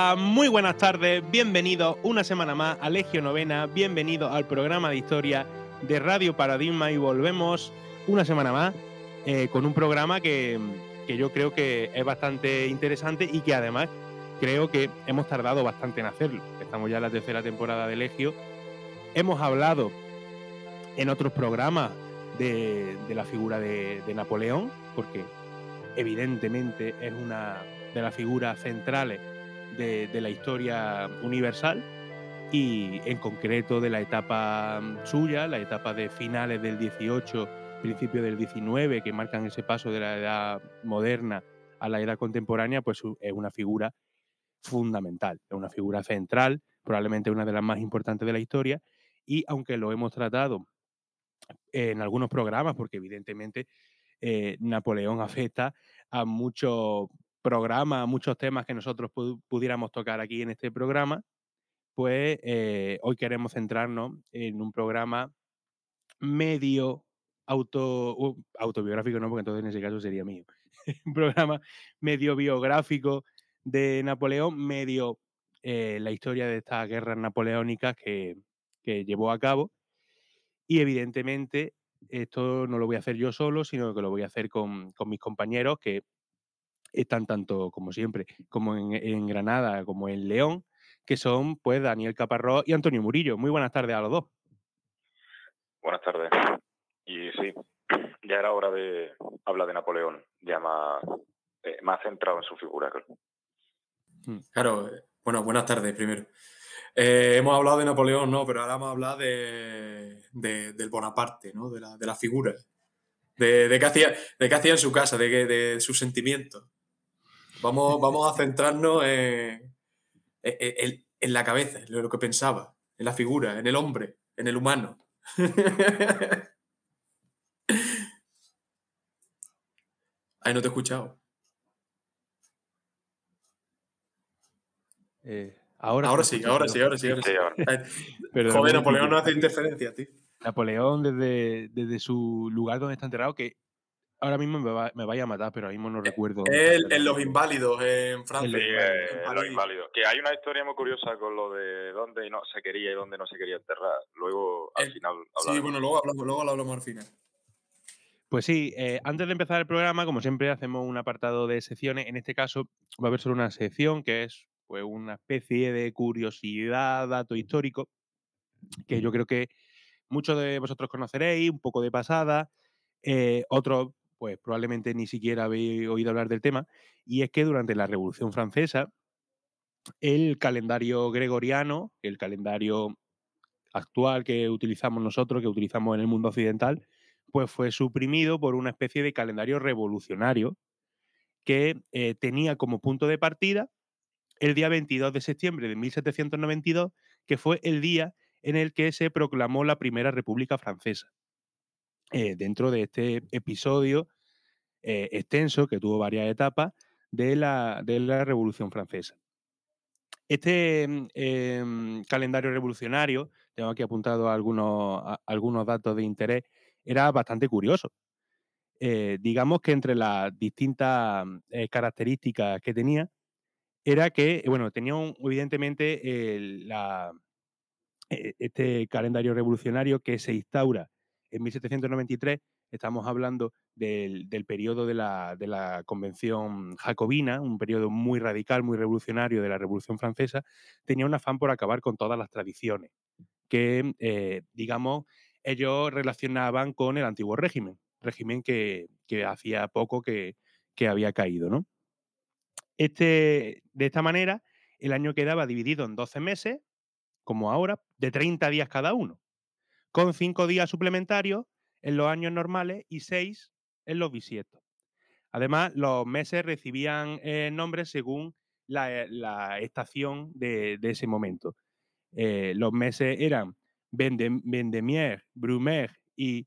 Hola, muy buenas tardes, bienvenidos una semana más a Legio Novena, bienvenidos al programa de historia de Radio Paradigma y volvemos una semana más con un programa que yo creo que es bastante interesante y que además creo que hemos tardado bastante en hacerlo. Estamos ya en la tercera temporada de Legio. Hemos hablado en otros programas de la figura de Napoleón, porque evidentemente es una de las figuras centrales de la historia universal y en concreto de la etapa suya, la etapa de finales del 18, principio del 19, que marcan ese paso de la edad moderna a la edad contemporánea, pues es una figura fundamental, es una figura central, probablemente una de las más importantes de la historia, y aunque lo hemos tratado en algunos programas, porque evidentemente Napoleón afecta a muchos programas, a muchos temas que nosotros pudiéramos tocar aquí en este programa, pues hoy queremos centrarnos en un programa medio autobiográfico, no, porque entonces en ese caso sería mío. Un programa medio biográfico de Napoleón, medio la historia de estas guerras napoleónicas que llevó a cabo. Y evidentemente esto no lo voy a hacer yo solo, sino que lo voy a hacer con mis compañeros que están tanto, como siempre, como en Granada como en León, que son pues Daniel Caparrós y Antonio Murillo. Muy buenas tardes a los dos. Buenas tardes. Y sí, ya era hora de hablar de Napoleón, ya más centrado en su figura. Claro, bueno, buenas tardes primero. Hemos hablado de Napoleón, ¿no? Pero ahora vamos a hablar del Bonaparte, ¿no? De la figura. De qué hacía en su casa, de sus sentimientos. Vamos a centrarnos en la cabeza, en lo que pensaba, en la figura, en el hombre, en el humano. Ay, no te he escuchado. Ahora sí. Pero joder, Napoleón no hace interferencia, tío. Napoleón desde su lugar donde está enterrado, que ahora mismo me vaya a matar, pero ahora mismo no recuerdo. En Los Inválidos, en Francia. En Los Inválidos. Que hay una historia muy curiosa con lo de dónde no se quería y dónde no se quería enterrar. Luego, al final, hablaremos. Sí, bueno, luego lo hablamos al final. Pues sí, antes de empezar el programa, como siempre, hacemos un apartado de secciones. En este caso va a haber solo una sección que es pues, una especie de curiosidad, dato histórico, que yo creo que muchos de vosotros conoceréis, un poco de pasada, otros pues probablemente ni siquiera habéis oído hablar del tema, y es que durante la Revolución Francesa, el calendario gregoriano, el calendario actual que utilizamos nosotros, que utilizamos en el mundo occidental, pues fue suprimido por una especie de calendario revolucionario que tenía como punto de partida el día 22 de septiembre de 1792, que fue el día en el que se proclamó la Primera República Francesa. Dentro de este episodio extenso, que tuvo varias etapas, de la Revolución Francesa. Este calendario revolucionario, tengo aquí apuntado algunos datos de interés, era bastante curioso. Digamos que entre las distintas características que tenía, era que, bueno, tenía evidentemente este calendario revolucionario que se instaura en 1793, estamos hablando del periodo de la Convención Jacobina, un periodo muy radical, muy revolucionario de la Revolución Francesa, tenía un afán por acabar con todas las tradiciones que, digamos, ellos relacionaban con el antiguo régimen que hacía poco que había caído, ¿no? De esta manera, el año quedaba dividido en 12 meses, como ahora, de 30 días cada uno, con 5 días suplementarios en los años normales y 6 en los bisiestos. Además, los meses recibían nombres según la estación de ese momento. Los meses eran Vendémiaire, Brumaire y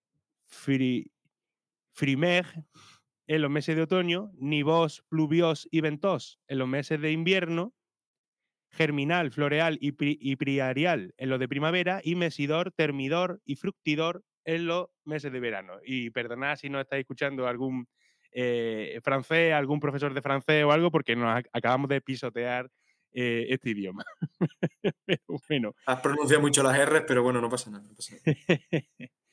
Frimaire en los meses de otoño, Nivós, Pluviós y Ventós en los meses de invierno, Germinal, Floreal y Priarial en los de primavera y Mesidor, Termidor y Fructidor en los meses de verano. Y perdonad si no estáis escuchando algún francés, algún profesor de francés o algo, porque nos acabamos de pisotear este idioma. Pero bueno. Has pronunciado mucho las R's, pero bueno, no pasa nada. No pasa nada.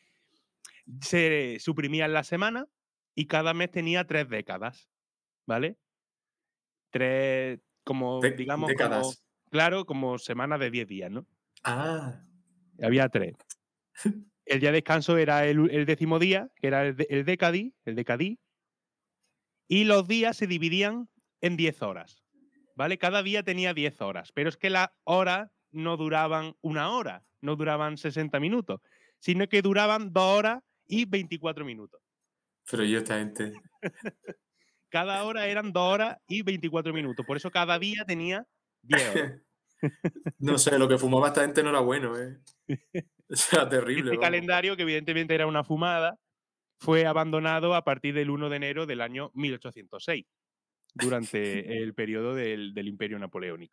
Se suprimían la semana y cada mes tenía 3 décadas, ¿vale? 3, como, digamos, como, Décadas. claro, como semanas de 10 días, ¿no? Ah, Había 3. El día de descanso era el 10.º día, que era el decadí, y los días se dividían en 10 horas, ¿vale? Cada día tenía 10 horas, pero es que las horas no duraban 1 hora, no duraban 60 minutos, sino que duraban 2 horas y 24 minutos. pero yo esta gente. Cada hora eran 2 horas y 24 minutos, por eso cada día tenía 10 horas. No sé, lo que fumaba esta gente no era bueno, ¿eh? O sea, terrible, Este vamos. calendario, que evidentemente era una fumada, fue abandonado a partir del 1 de enero del año 1806, durante el periodo del Imperio Napoleónico.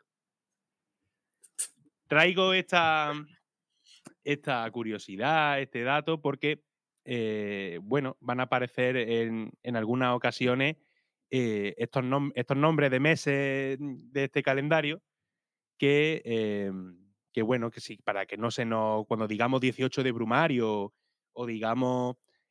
Traigo esta curiosidad, este dato, porque bueno, van a aparecer en algunas ocasiones estos nombres de meses de este calendario que bueno, que sí, para que no se nos, cuando digamos 18 de Brumario o digamos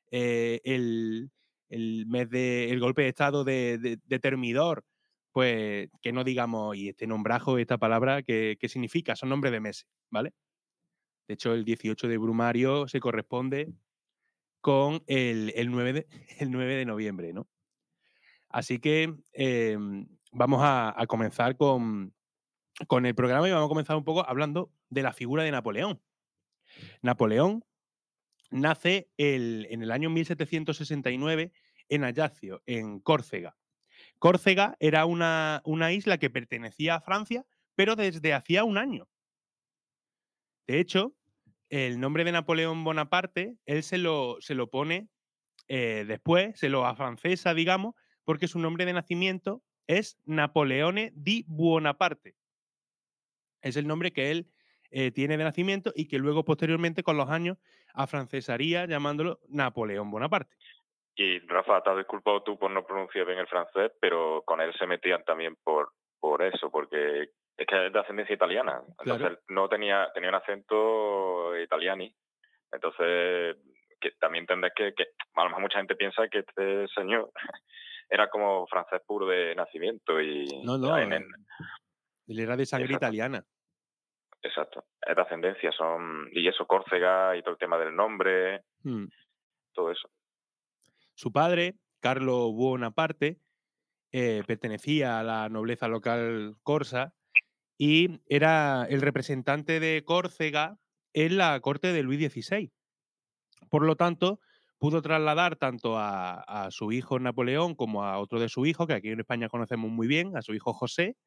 el mes el golpe de estado de Termidor, pues que no digamos, y este nombrajo, esta palabra, ¿qué significa? Son nombres de meses, ¿vale? De hecho, el 18 de Brumario se corresponde con el 9 el 9 de noviembre, ¿no? Así que vamos a comenzar con el programa y vamos a comenzar un poco hablando de la figura de Napoleón. Napoleón nace en el año 1769 en Ajaccio, en Córcega. Córcega era una isla que pertenecía a Francia, pero desde hacía un año. De hecho, el nombre de Napoleón Bonaparte, él se lo pone después, se lo afrancesa, digamos, porque su nombre de nacimiento es Napoleone di Buonaparte. Es el nombre que él tiene de nacimiento y que luego, posteriormente, con los años, afrancesaría llamándolo Napoleón Bonaparte. Y Rafa, te has disculpado tú por no pronunciar bien el francés, pero con él se metían también por eso, porque es que es de ascendencia italiana. Entonces Claro. no tenía un acento italiani. Entonces, que también tendrás que a lo mejor mucha gente piensa que este señor era como francés puro de nacimiento y No, no. en, Él era de sangre exacto, italiana. exacto, es de ascendencia, y eso, Córcega y todo el tema del nombre, Mm. todo eso. Su padre, Carlo Buonaparte, pertenecía a la nobleza local corsa y era el representante de Córcega en la corte de Luis XVI. Por lo tanto, pudo trasladar tanto a su hijo Napoleón como a otro de sus hijos, que aquí en España conocemos muy bien, a su hijo José,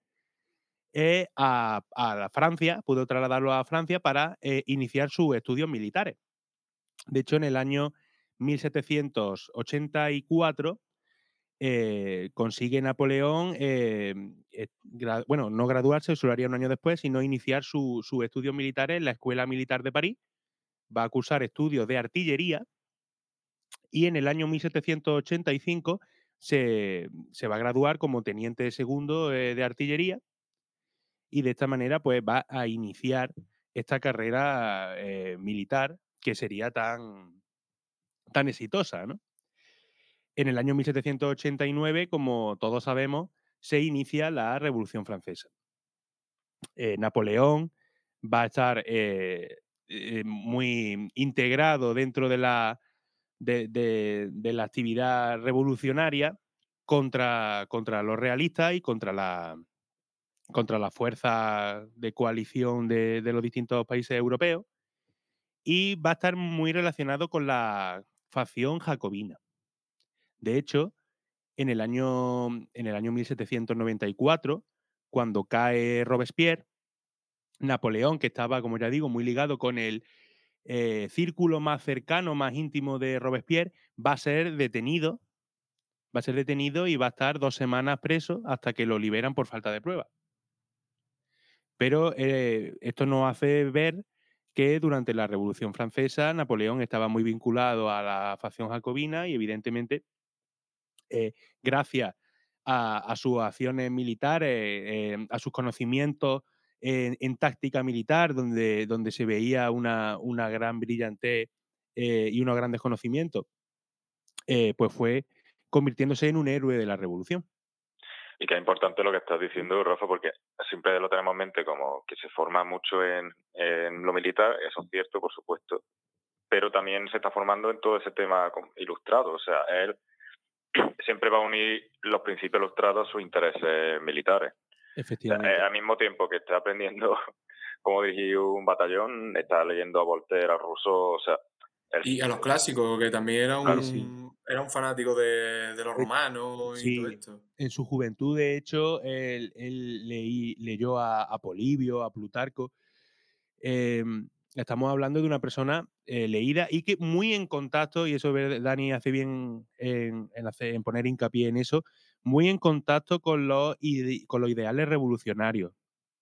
a la Francia, pudo trasladarlo a Francia para iniciar sus estudios militares. De hecho, en el año 1784 consigue Napoleón, bueno, no graduarse, eso lo haría un año después, sino iniciar sus estudios militares en la Escuela Militar de París. Va a cursar estudios de artillería y en el año 1785 se va a graduar como teniente segundo de artillería y de esta manera pues va a iniciar esta carrera militar que sería tan exitosa, ¿no? En el año 1789, como todos sabemos, se inicia la Revolución Francesa. Napoleón va a estar muy integrado dentro de la actividad revolucionaria contra los realistas y contra la fuerza de coalición de los distintos países europeos, y va a estar muy relacionado con la facción jacobina. De hecho, en el año 1794, cuando cae Robespierre, Napoleón, que estaba, como ya digo, muy ligado con el círculo más cercano, más íntimo de Robespierre, va a ser detenido y va a estar 2 semanas preso hasta que lo liberan por falta de pruebas. Pero esto nos hace ver que durante la Revolución Francesa Napoleón estaba muy vinculado a la facción jacobina y evidentemente gracias a sus acciones militares, a sus conocimientos en táctica militar, donde se veía una gran brillantez y unos grandes conocimientos, pues fue convirtiéndose en un héroe de la revolución. Y que es importante lo que estás diciendo, Rafa, porque siempre lo tenemos en mente como que se forma mucho en lo militar, eso es cierto, por supuesto, pero también se está formando en todo ese tema ilustrado. O sea, él siempre va a unir los principios ilustrados a sus intereses militares. O sea, Efectivamente. al mismo tiempo que está aprendiendo cómo dirigir un batallón, está leyendo a Voltaire, a Rousseau, o sea... Y a los clásicos, que también Claro. Sí. era un fanático de los romanos y todo Sí, esto. en su juventud, de hecho, él leyó a Polibio, a Plutarco. Estamos hablando de una persona leída y que muy en contacto, y eso Dani hace bien en poner hincapié en eso, muy en contacto con con los ideales revolucionarios.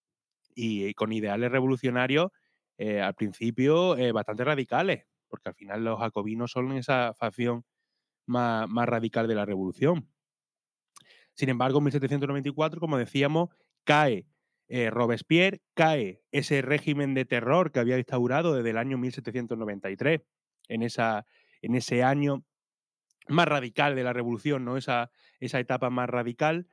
Y con ideales revolucionarios, al principio, bastante radicales, porque al final los jacobinos son esa facción más radical de la revolución. Sin embargo, en 1794, como decíamos, cae Robespierre, cae ese régimen de terror que había instaurado desde el año 1793, en, esa, en ese año más radical de la revolución, ¿no? Esa etapa más radical,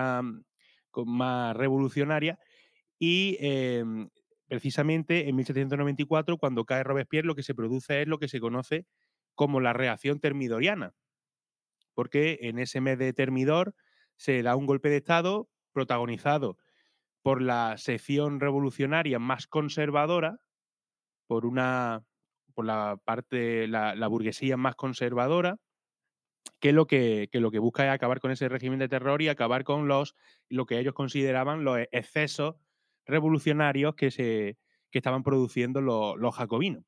más revolucionaria. Y precisamente en 1794, cuando cae Robespierre, lo que se produce es lo que se conoce como la reacción termidoriana, porque en ese mes de Termidor se da un golpe de Estado protagonizado por la sección revolucionaria más conservadora, por una por la parte, la burguesía más conservadora, que lo que busca es acabar con ese régimen de terror y acabar con lo que ellos consideraban los excesos revolucionarios que estaban produciendo los jacobinos.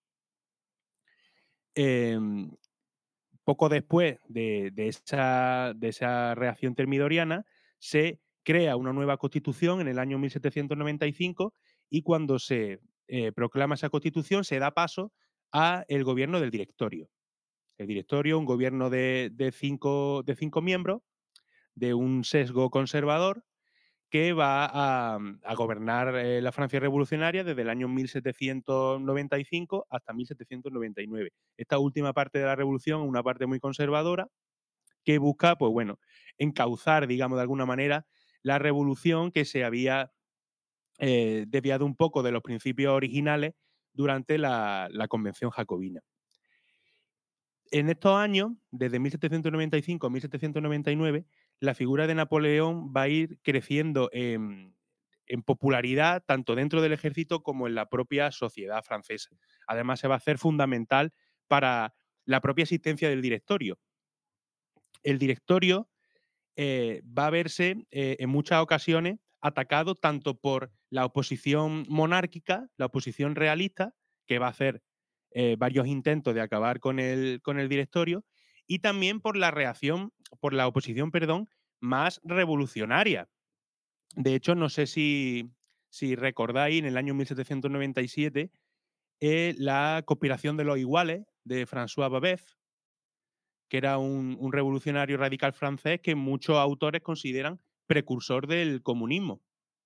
Em, Poco después de esa reacción termidoriana, se crea una nueva constitución en el año 1795 y cuando se proclama esa constitución se da paso a el gobierno del directorio. El directorio, un gobierno de cinco miembros, de un sesgo conservador, que va a gobernar la Francia revolucionaria desde el año 1795 hasta 1799. Esta última parte de la revolución es una parte muy conservadora que busca, pues bueno, encauzar, digamos, de alguna manera, la revolución que se había desviado un poco de los principios originales durante la Convención Jacobina. En estos años, desde 1795 a 1799, la figura de Napoleón va a ir creciendo en popularidad tanto dentro del ejército como en la propia sociedad francesa. Además, se va a hacer fundamental para la propia existencia del directorio. El directorio va a verse en muchas ocasiones atacado tanto por la oposición monárquica, la oposición realista, que va a hacer varios intentos de acabar con el directorio, y también por por la oposición, perdón, más revolucionaria. De hecho, no sé si recordáis, en el año 1797, la conspiración de los iguales de François Babeuf, que era un revolucionario radical francés que muchos autores consideran precursor del comunismo.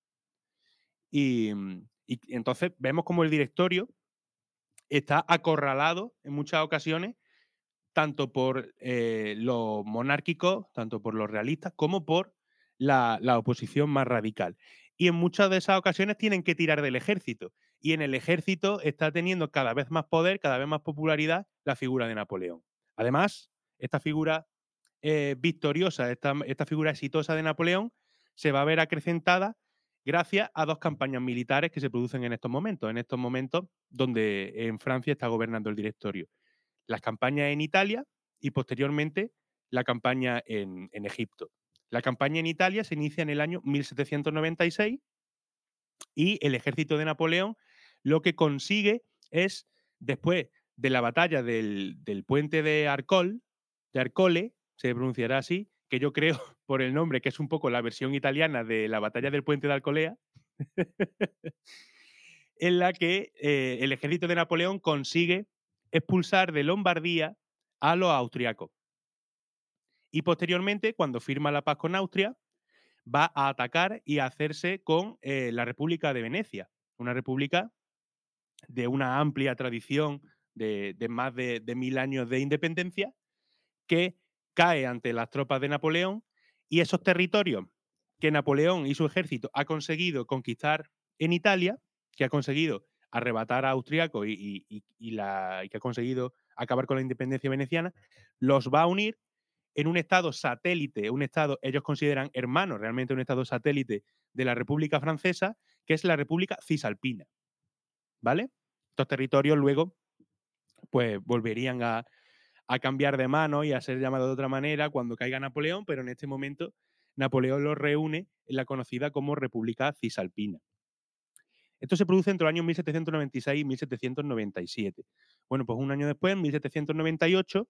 Y entonces vemos como el directorio está acorralado en muchas ocasiones, tanto por los monárquicos, tanto por los realistas, como por la oposición más radical. Y en muchas de esas ocasiones tienen que tirar del ejército. Y en el ejército está teniendo cada vez más poder, cada vez más popularidad la figura de Napoleón. Además, esta figura victoriosa, esta figura exitosa de Napoleón, se va a ver acrecentada gracias a dos campañas militares que se producen en estos momentos donde en Francia está gobernando el directorio. Las campañas en Italia y posteriormente la campaña en Egipto. La campaña en Italia se inicia en el año 1796 y el ejército de Napoleón lo que consigue es, después de la batalla del puente de Arcole, se pronunciará así, que yo creo por el nombre que es un poco la versión italiana de la batalla del puente de Alcolea, en la que el ejército de Napoleón consigue expulsar de Lombardía a los austriacos. Y posteriormente, cuando firma la paz con Austria, va a atacar y a hacerse con la República de Venecia, una república de una amplia tradición de más de 1000 años de independencia, que cae ante las tropas de Napoleón, y esos territorios que Napoleón y su ejército ha conseguido conquistar en Italia, que ha conseguido arrebatar a austriacos y que ha conseguido acabar con la independencia veneciana, los va a unir en un estado satélite, un estado, ellos consideran hermano, realmente un estado satélite de la República Francesa, que es la República Cisalpina, ¿vale? Estos territorios luego pues volverían a cambiar de mano y a ser llamado de otra manera cuando caiga Napoleón, pero en este momento Napoleón los reúne en la conocida como República Cisalpina. Esto se produce entre los años 1796 y 1797. Bueno, pues un año después, en 1798,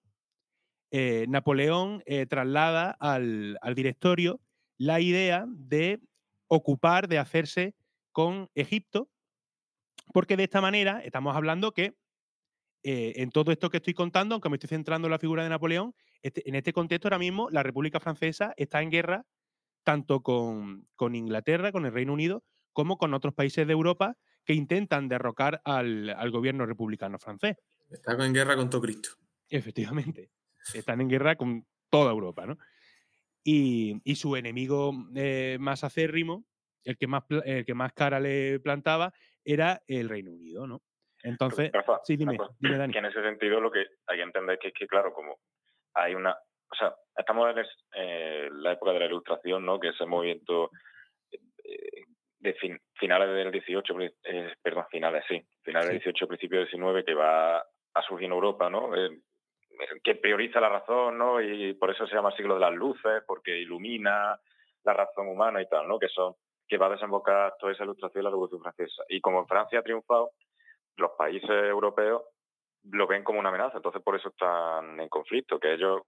Napoleón traslada al directorio la idea de ocupar, de hacerse con Egipto, porque de esta manera estamos hablando que en todo esto que estoy contando, aunque me estoy centrando en la figura de Napoleón, en este contexto ahora mismo la República Francesa está en guerra tanto con Inglaterra, con el Reino Unido, como con otros países de Europa que intentan derrocar al gobierno republicano francés. Está en guerra con todo Cristo. Efectivamente, están en guerra con toda Europa, ¿no? Y su enemigo más acérrimo, el que más cara le plantaba, era el Reino Unido, ¿no? Entonces, Rafa, sí, una dime, cosa, dime, Dani. que en ese sentido lo que hay que entender que claro, como hay una... O sea, estamos en la época de la Ilustración, ¿no? Que ese movimiento de finales del 18, perdón, finales del Sí. 18, principios del 19, que va a surgir en Europa, ¿no? Que prioriza la razón, ¿no? Y por eso se llama siglo de las luces, porque ilumina la razón humana y tal, ¿no? Que va a desembocar toda esa ilustración en la Revolución Francesa. Y como en Francia ha triunfado, los países europeos lo ven como una amenaza, entonces por eso están en conflicto, que ellos,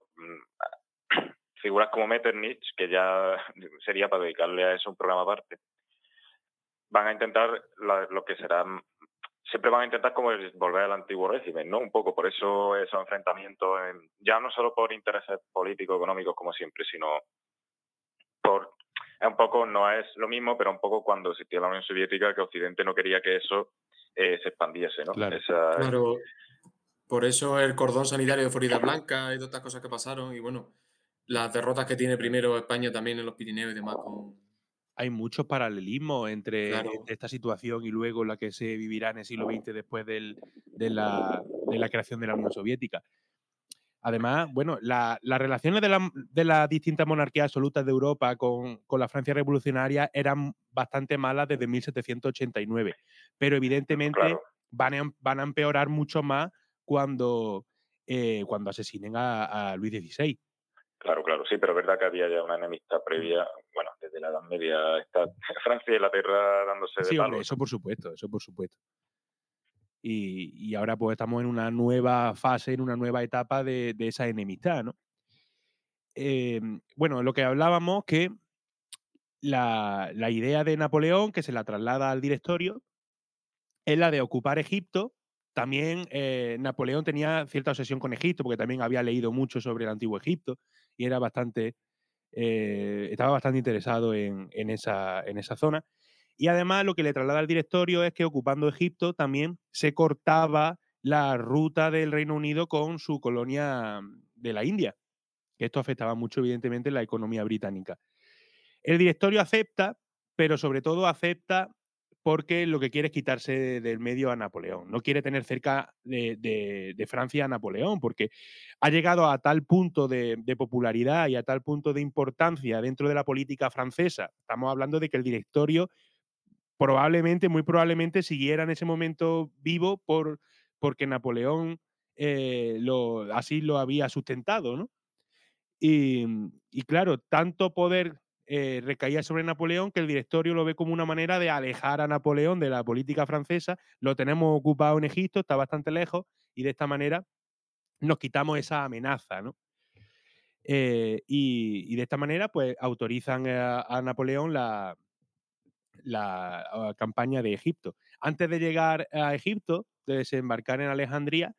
figuras como Metternich, que ya sería para dedicarle a eso un programa aparte, van a intentar lo que será, siempre van a intentar como volver al antiguo régimen, ¿no? Un poco, por eso esos enfrentamientos, ya no solo por intereses políticos, económicos como siempre, sino por, es un poco, no es lo mismo, pero un poco cuando existía la Unión Soviética, que Occidente no quería que eso se expandiese, ¿no? Claro. Claro, por eso el cordón sanitario de Florida Blanca y todas estas cosas que pasaron y bueno, las derrotas que tiene primero España también en los Pirineos y demás con... Hay muchos paralelismos entre Claro, esta situación y luego la que se vivirá en el siglo XX después de la creación de la Unión Soviética. Además, bueno, las relaciones de las distintas monarquías absolutas de Europa con la Francia revolucionaria eran bastante malas desde 1789, pero evidentemente claro, van a empeorar mucho más cuando, cuando asesinen a Luis XVI. claro, sí, pero es verdad que había ya una enemistad Mm. previa, bueno, desde la Edad Media está Francia y Inglaterra dándose de Sí, hombre, palos, eso ¿no? por supuesto, eso por supuesto. Y ahora pues estamos en una nueva fase, en una nueva etapa de esa enemistad, ¿no? Bueno, lo que hablábamos que la idea de Napoleón, que se la traslada al directorio, es la de ocupar Egipto. También Napoleón tenía cierta obsesión con Egipto, porque también había leído mucho sobre el antiguo Egipto y era estaba bastante interesado en esa zona. Y además lo que le traslada al directorio es que ocupando Egipto también se cortaba la ruta del Reino Unido con su colonia de la India, que esto afectaba mucho evidentemente la economía británica. El directorio acepta, pero sobre todo acepta porque lo que quiere es quitarse del medio a Napoleón. No quiere tener cerca de Francia a Napoleón, porque ha llegado a tal punto de popularidad y a tal punto de importancia dentro de la política francesa. Estamos hablando de que el directorio probablemente, muy probablemente, siguiera en ese momento vivo porque Napoleón así lo había sustentado, ¿no? Y claro, tanto poder recaía sobre Napoleón que el directorio lo ve como una manera de alejar a Napoleón de la política francesa. Lo tenemos ocupado en Egipto, está bastante lejos, y de esta manera nos quitamos esa amenaza, ¿no? Y de esta manera, pues autorizan a Napoleón la campaña de Egipto. Antes de llegar a Egipto, de desembarcar en Alejandría,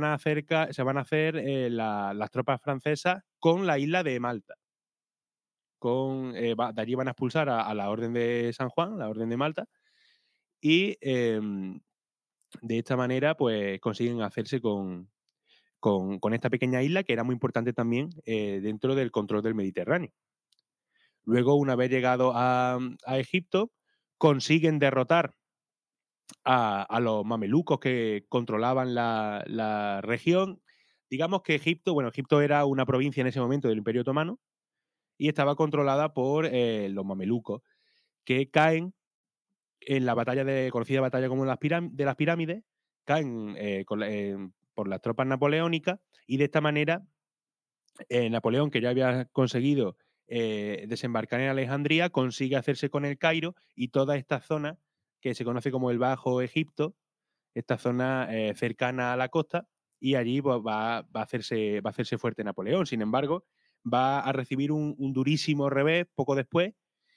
se van a hacer las tropas francesas con la isla de Malta. de allí van a expulsar a la Orden de San Juan, la Orden de Malta, y de esta manera pues consiguen hacerse con esta pequeña isla que era muy importante también dentro del control del Mediterráneo. Luego, una vez llegado a Egipto, consiguen derrotar a los mamelucos que controlaban la región. Digamos que Egipto era una provincia en ese momento del Imperio Otomano y estaba controlada por los mamelucos, que caen en la conocida batalla como de las pirámides, caen por las tropas napoleónicas y de esta manera Napoleón, que ya había conseguido desembarcar en Alejandría, consigue hacerse con el Cairo y toda esta zona que se conoce como el Bajo Egipto, esta zona cercana a la costa, y allí pues, va a hacerse fuerte Napoleón. Sin embargo, va a recibir un durísimo revés poco después,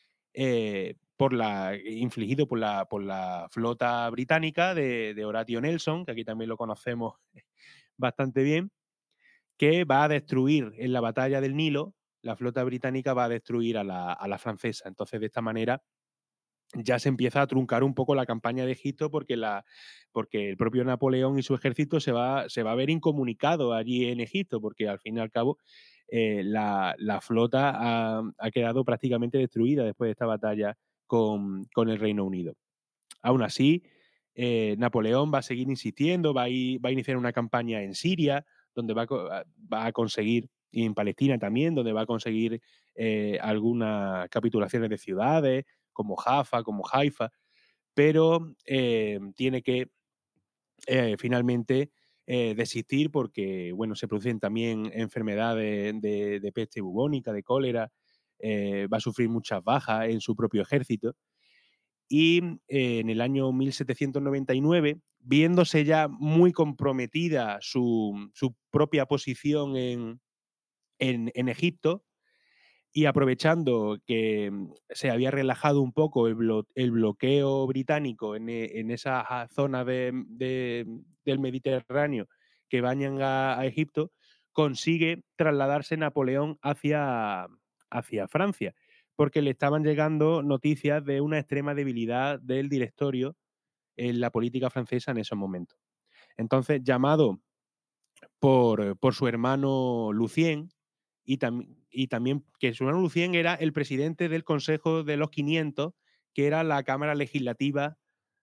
infligido por la flota británica de Horatio Nelson, que aquí también lo conocemos bastante bien, que va a destruir en la batalla del Nilo, la flota británica va a destruir a la francesa. Entonces, de esta manera, ya se empieza a truncar un poco la campaña de Egipto porque el propio Napoleón y su ejército se va a ver incomunicado allí en Egipto, porque al fin y al cabo la flota ha quedado prácticamente destruida después de esta batalla con el Reino Unido. Aún así, Napoleón va a seguir insistiendo, va a iniciar una campaña en Siria, donde va a conseguir, y en Palestina también, donde va a conseguir algunas capitulaciones de ciudades, como Jaffa, como Haifa, pero tiene que finalmente desistir porque, bueno, se producen también enfermedades de peste bubónica, de cólera, va a sufrir muchas bajas en su propio ejército y en el año 1799, viéndose ya muy comprometida su propia posición en Egipto y aprovechando que se había relajado un poco el bloqueo británico en esa zona del Mediterráneo que bañan a Egipto, consigue trasladarse Napoleón hacia Francia, porque le estaban llegando noticias de una extrema debilidad del directorio en la política francesa en esos momentos. Entonces, llamado por su hermano Lucien, y también que su hermano Lucien era el presidente del Consejo de los 500, que era la cámara legislativa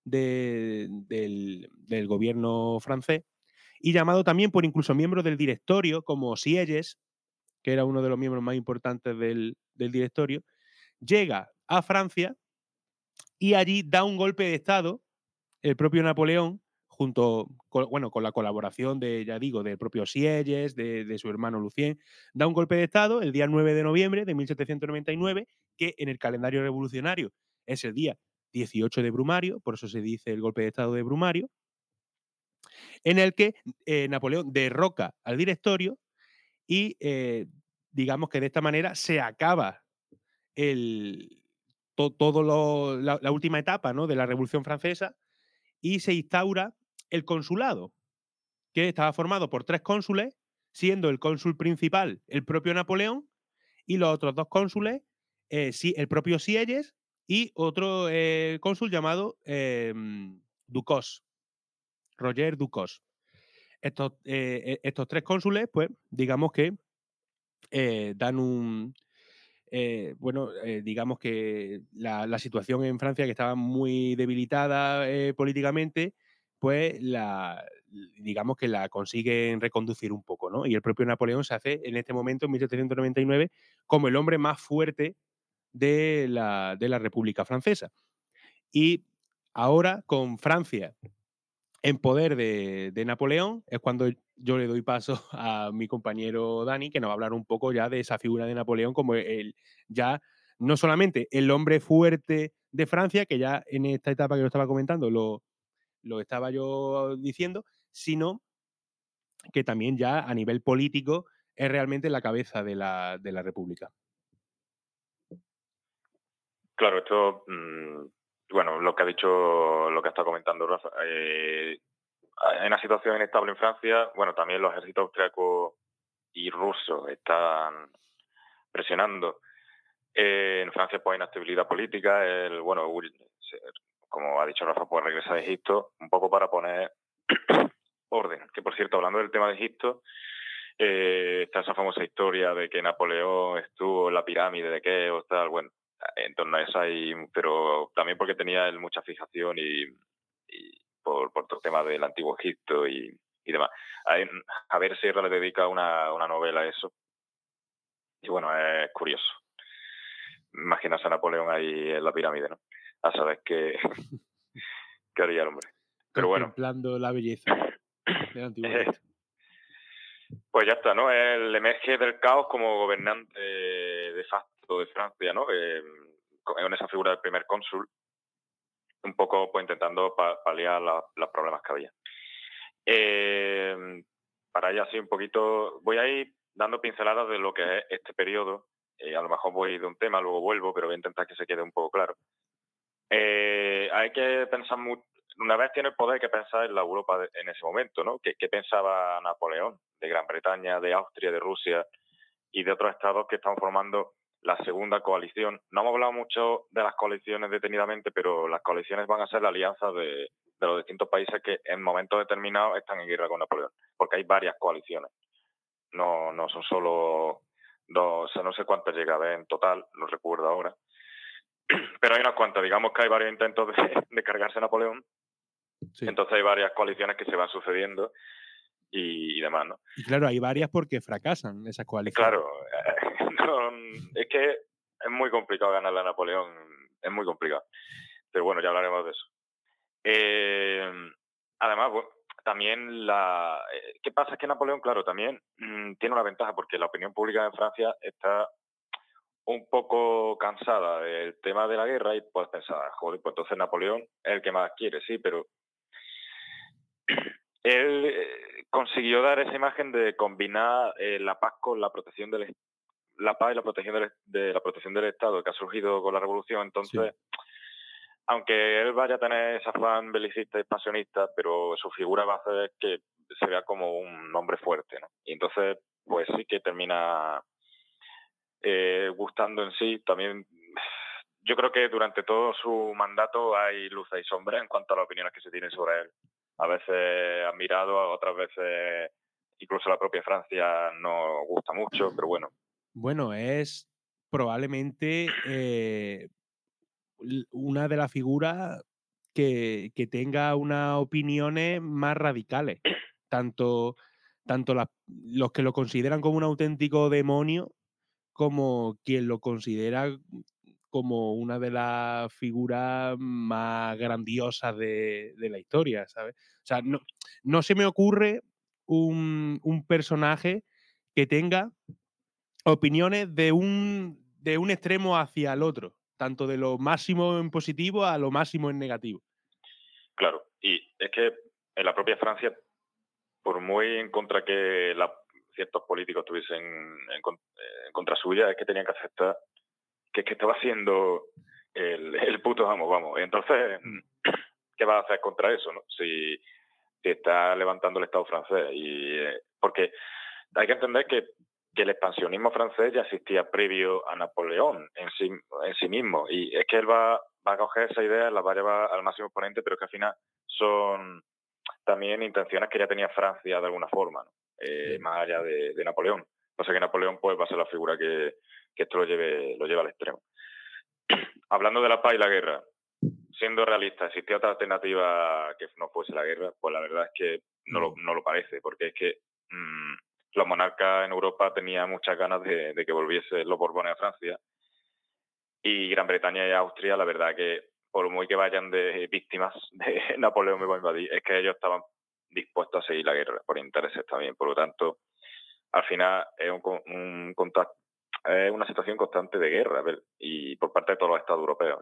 del gobierno francés, y llamado también por incluso miembros del directorio, como Sieyès, que era uno de los miembros más importantes del directorio, llega a Francia y allí da un golpe de Estado el propio Napoleón, con la colaboración ya digo, del propio Sieyès, de su hermano Lucien, da un golpe de Estado el día 9 de noviembre de 1799, que en el calendario revolucionario es el día 18 de Brumario, por eso se dice el golpe de Estado de Brumario, en el que Napoleón derroca al directorio y digamos que de esta manera se acaba la última etapa, ¿no?, de la Revolución Francesa y se instaura el consulado, que estaba formado por 3 cónsules, siendo el cónsul principal el propio Napoleón y los otros 2 cónsules, el propio Sieyès y otro cónsul llamado Ducos, Roger Ducos. Estos 3 cónsules, pues, digamos que dan digamos que la situación en Francia, que estaba muy debilitada políticamente, pues digamos que la consiguen reconducir un poco, ¿no? Y el propio Napoleón se hace en este momento, en 1799, como el hombre más fuerte de la República Francesa. Y ahora, con Francia en poder de Napoleón, es cuando yo le doy paso a mi compañero Dani, que nos va a hablar un poco ya de esa figura de Napoleón como ya no solamente el hombre fuerte de Francia, que ya en esta etapa que lo estaba comentando lo estaba yo diciendo, sino que también ya a nivel político es realmente la cabeza de la República. Claro, esto, bueno, lo que ha dicho, lo que ha estado comentando Rafa, en una situación inestable en Francia, bueno, también los ejércitos austriacos y rusos están presionando En Francia pues hay inestabilidad política. Como ha dicho Rafa, pues regresa a Egipto un poco para poner orden. Que por cierto, hablando del tema de Egipto, está esa famosa historia de que Napoleón estuvo en la pirámide de Keops, tal. Bueno, en torno a eso pero también porque tenía él mucha fijación y por todo el tema del antiguo Egipto y demás. A ver Sierra le dedica una novela a eso. Y bueno, es curioso. Imaginas a Napoleón ahí en la pirámide, ¿no? A saber qué haría el hombre. Pero bueno. Contemplando la belleza del antiguo Egipto. Pues ya está, ¿no? Él emerge del caos como gobernante de facto de Francia, ¿no? En esa figura del primer cónsul, un poco pues intentando paliar los problemas que había. Para ya así un poquito, voy a ir dando pinceladas de lo que es este periodo. A lo mejor voy de un tema, luego vuelvo, pero voy a intentar que se quede un poco claro. Hay que pensar mucho. Una vez tiene el poder, hay que pensar en la Europa en ese momento, ¿no? ¿Qué pensaba Napoleón de Gran Bretaña, de Austria, de Rusia y de otros estados que están formando la segunda coalición? No hemos hablado mucho de las coaliciones detenidamente, pero las coaliciones van a ser la alianza de los distintos países que en momentos determinados están en guerra con Napoleón, porque hay varias coaliciones. No son solo dos, o sea, no sé cuántas llega a haber en total, no recuerdo ahora. Pero hay unas cuantas, digamos que hay varios intentos de cargarse a Napoleón. Sí. Entonces hay varias coaliciones que se van sucediendo y demás, ¿no? Y claro, hay varias porque fracasan esas coaliciones. Claro, es que es muy complicado ganarle a Napoleón, es muy complicado. Pero bueno, ya hablaremos de eso. Además, bueno, también ¿qué pasa? Es que Napoleón, claro, también tiene una ventaja porque la opinión pública en Francia está un poco cansada del tema de la guerra y puedes pensar, joder, pues entonces Napoleón es el que más quiere, sí, pero él consiguió dar esa imagen de combinar la paz con la protección la paz y la protección de la protección del Estado que ha surgido con la revolución. Entonces, sí, aunque él vaya a tener ese afán belicista y expansionista, pero su figura va a hacer que se vea como un hombre fuerte, ¿no? Y entonces, pues sí que termina gustando en sí. También yo creo que durante todo su mandato hay luces y sombras en cuanto a las opiniones que se tienen sobre él. A veces admirado, otras veces incluso la propia Francia no gusta mucho, pero bueno. Bueno, es probablemente una de las figuras que tenga unas opiniones más radicales. Tanto los que lo consideran como un auténtico demonio, como quien lo considera como una de las figuras más grandiosas de la historia, ¿sabes? O sea, no se me ocurre un personaje que tenga opiniones de un extremo hacia el otro, tanto de lo máximo en positivo a lo máximo en negativo. Claro, y es que en la propia Francia, por muy en contra que ciertos políticos estuviesen en contra suya, es que tenían que aceptar que estaba siendo el puto amo, vamos. Entonces, ¿qué va a hacer contra eso, no? Si está levantando el Estado francés. Porque hay que entender que el expansionismo francés ya existía previo a Napoleón en sí mismo. Y es que él va a coger esa idea, la va a llevar al máximo exponente, pero que al final son también intenciones que ya tenía Francia de alguna forma, ¿no? Más allá de Napoleón. No sé que Napoleón pues va a ser la figura que esto lo lleve al extremo. Hablando de la paz y la guerra, siendo realista, ¿existía otra alternativa que no fuese la guerra? Pues la verdad es que no lo parece, porque es que los monarcas en Europa tenían muchas ganas de que volviesen los Borbones a Francia, y Gran Bretaña y Austria, la verdad que por muy que vayan de víctimas de Napoleón me va a invadir, es que ellos estaban dispuestos a seguir la guerra por intereses también. Por lo tanto, al final es un contacto, es una situación constante de guerra, y por parte de todos los estados europeos.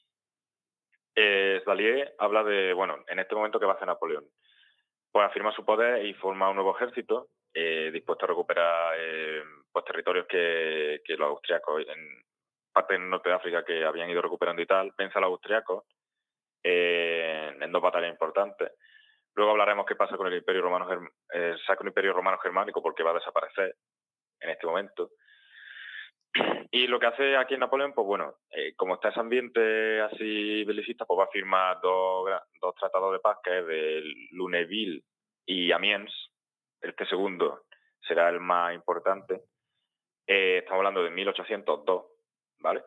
Dallier habla de, bueno, en este momento, ¿qué va a hacer Napoleón? Pues afirma su poder y forma un nuevo ejército dispuesto a recuperar pues territorios que los austriacos en parte del norte de África que habían ido recuperando y tal. Vence a los austriacos en dos batallas importantes. Luego hablaremos qué pasa con el Imperio Romano, Sacro Imperio Romano Germánico, porque va a desaparecer en este momento. Y lo que hace aquí en Napoleón, pues bueno, como está ese ambiente así belicista, pues va a firmar dos tratados de paz, que es de Lunéville y Amiens. Este segundo será el más importante. Estamos hablando de 1802, ¿vale?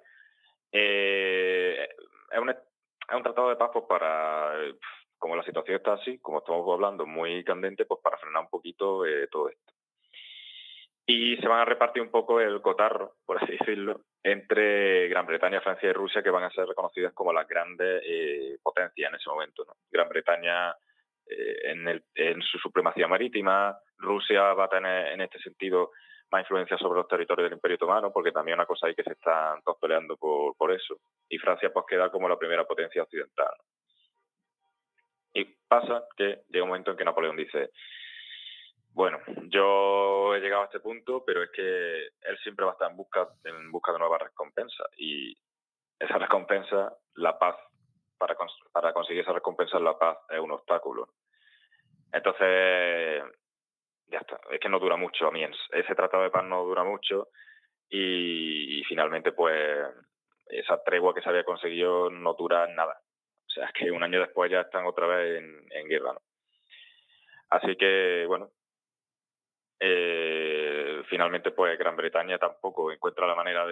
Es un tratado de paz pues para, como la situación está así, como estamos hablando, muy candente, pues para frenar un poquito todo esto. Y se van a repartir un poco el cotarro, por así decirlo, entre Gran Bretaña, Francia y Rusia, que van a ser reconocidas como las grandes potencias en ese momento, ¿no? Gran Bretaña en su supremacía marítima, Rusia va a tener en este sentido más influencia sobre los territorios del Imperio Otomano, porque también una cosa ahí que se están todos peleando por eso. Y Francia pues queda como la primera potencia occidental, ¿no? Y pasa que llega un momento en que Napoleón dice, bueno, yo he llegado a este punto, pero es que él siempre va a estar en busca de nuevas recompensas. Y esa recompensa, la paz, para conseguir esa recompensa, la paz es un obstáculo. Entonces, ya está. Es que no dura mucho, Amiens. Ese tratado de paz no dura mucho y finalmente, pues, esa tregua que se había conseguido no dura nada. O sea, es que un año después ya están otra vez en guerra, ¿no? Así que, bueno, finalmente, pues Gran Bretaña tampoco encuentra la manera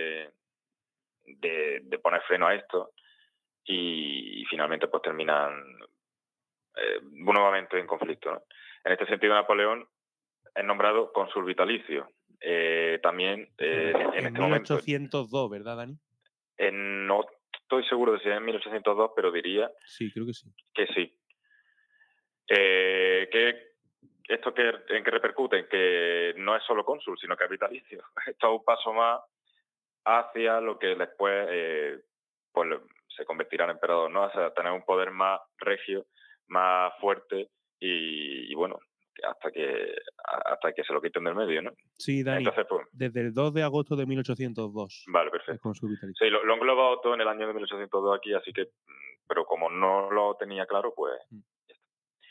de poner freno a esto y finalmente pues terminan nuevamente en conflicto, ¿no? En este sentido, Napoleón es nombrado cónsul vitalicio. También en En este momento, 1802, ¿verdad, Dani? no estoy seguro de si es en 1802, pero diría Sí, creo que sí. que sí. ¿Esto en qué repercute? En que no es solo cónsul, sino que es vitalicio. Esto es un paso más hacia lo que después pues se convertirá en emperador, ¿no? O sea, tener un poder más regio, más fuerte y bueno, hasta que se lo quiten del medio, ¿no? Sí, Dani, Entonces, pues, desde el 2 de agosto de 1802 vale, es perfecto. con su vitalicio. Sí, lo he englobado todo en el año de 1802 aquí, así que, pero como no lo tenía claro, pues Mm. ya está.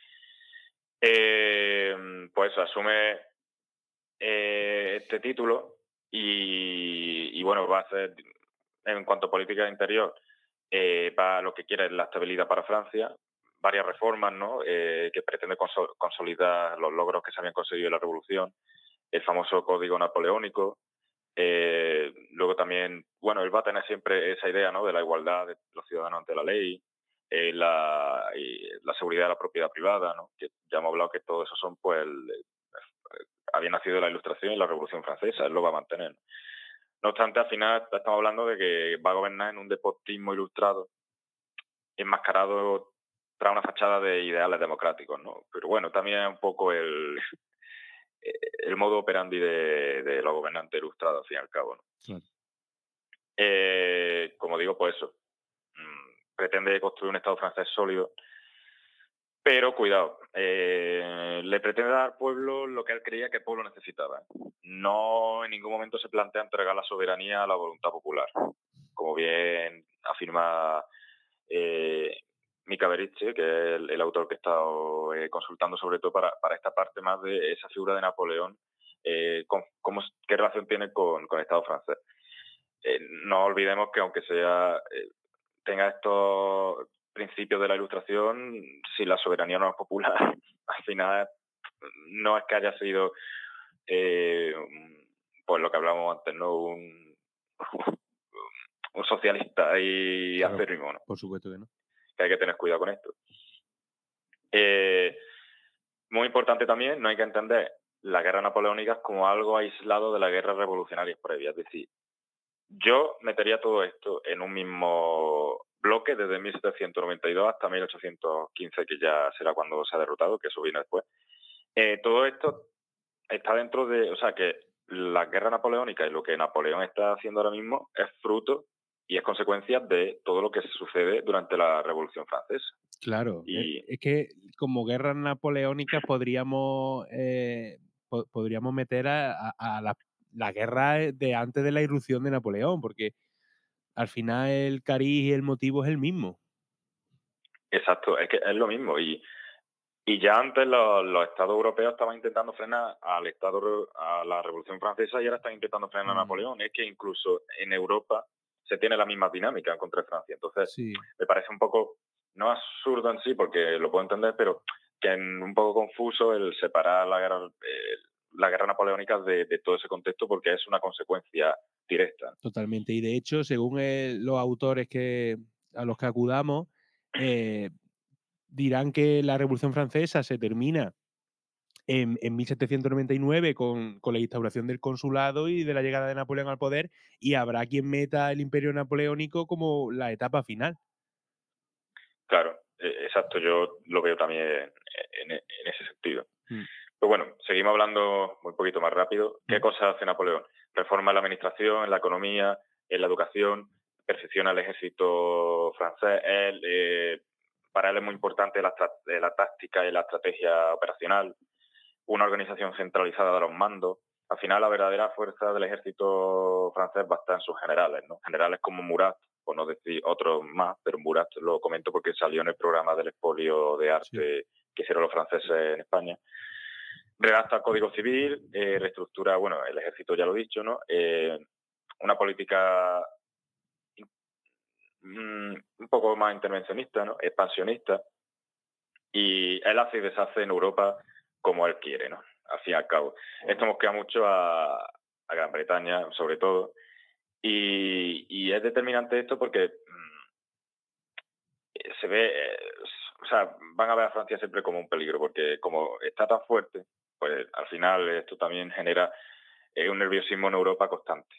Pues asume este título y bueno, va a ser, en cuanto a política interior, va lo que quiere es la estabilidad para Francia, varias reformas, ¿no? Que pretende consolidar los logros que se habían conseguido en la Revolución, el famoso Código Napoleónico. Luego también, bueno, él va a tener siempre esa idea, ¿no? De la igualdad de los ciudadanos ante la ley, y la seguridad de la propiedad privada, ¿no? Que ya hemos hablado que todo eso son, pues, había nacido la Ilustración y la Revolución Francesa, él lo va a mantener. No obstante, al final estamos hablando de que va a gobernar en un despotismo ilustrado, enmascarado tras una fachada de ideales democráticos, ¿no? Pero bueno, también es un poco el modo operandi de los gobernantes ilustrados, al fin y al cabo, ¿no? Claro. Como digo, pues eso, pretende construir un Estado francés sólido, pero cuidado, le pretende dar al pueblo lo que él creía que el pueblo necesitaba. No en ningún momento se plantea entregar la soberanía a la voluntad popular, como bien afirma Mika Beritche, que es el autor que he estado consultando sobre todo para esta parte más de esa figura de Napoleón, qué relación tiene con el Estado francés. No olvidemos que aunque tenga estos principios de la Ilustración, si la soberanía no es popular, al final no es que haya sido pues lo que hablábamos antes, ¿no? Un socialista y Claro, acérrimo, ¿no? por supuesto que no. Que hay que tener cuidado con esto. Muy importante también, no hay que entender las guerras napoleónicas como algo aislado de las guerras revolucionarias previas. Es decir, yo metería todo esto en un mismo bloque desde 1792 hasta 1815, que ya será cuando se ha derrotado, que eso viene después. Todo esto está dentro de, o sea, que la guerra napoleónica y lo que Napoleón está haciendo ahora mismo es fruto y es consecuencia de todo lo que sucede durante la Revolución Francesa. Claro, Y es que como guerras napoleónicas podríamos meter a la guerra de antes de la irrupción de Napoleón, porque al final el cariz y el motivo es el mismo. exacto, es que es lo mismo. Y Y ya antes los estados europeos estaban intentando frenar a la Revolución Francesa y ahora están intentando frenar a Napoleón. Es que incluso en Europa se tiene la misma dinámica contra Francia. Entonces, Sí, me parece un poco, no absurdo en sí, porque lo puedo entender, pero que es un poco confuso el separar la guerra napoleónica de todo ese contexto, porque es una consecuencia directa. totalmente. Y de hecho, según los autores a los que acudamos, eh, dirán que la Revolución Francesa se termina en 1799 con la instauración del consulado y de la llegada de Napoleón al poder, y habrá quien meta el imperio napoleónico como la etapa final. Claro, exacto, yo lo veo también en ese sentido. Mm, Pues bueno, seguimos hablando muy poquito más rápido. ¿Qué mm. cosas hace Napoleón? Reforma en la administración, en la economía, en la educación, perfecciona el ejército francés. Para él es muy importante la táctica y la estrategia operacional, una organización centralizada de los mandos. Al final, la verdadera fuerza del ejército francés va a estar en sus generales, ¿no? Generales como Murat, por no decir otros más, pero Murat lo comento porque salió en el programa del expolio de Sí. arte que hicieron los franceses en España. Redacta el Código Civil, reestructura, bueno, el ejército ya lo he dicho, ¿no? Una política un poco más intervencionista, ¿no? Expansionista, y él hace y deshace en Europa como él quiere, ¿no? Al fin y al cabo. Esto nos queda mucho a Gran Bretaña, sobre todo, y es determinante esto porque se ve, o sea, van a ver a Francia siempre como un peligro, porque como está tan fuerte, pues al final esto también genera un nerviosismo en Europa constante.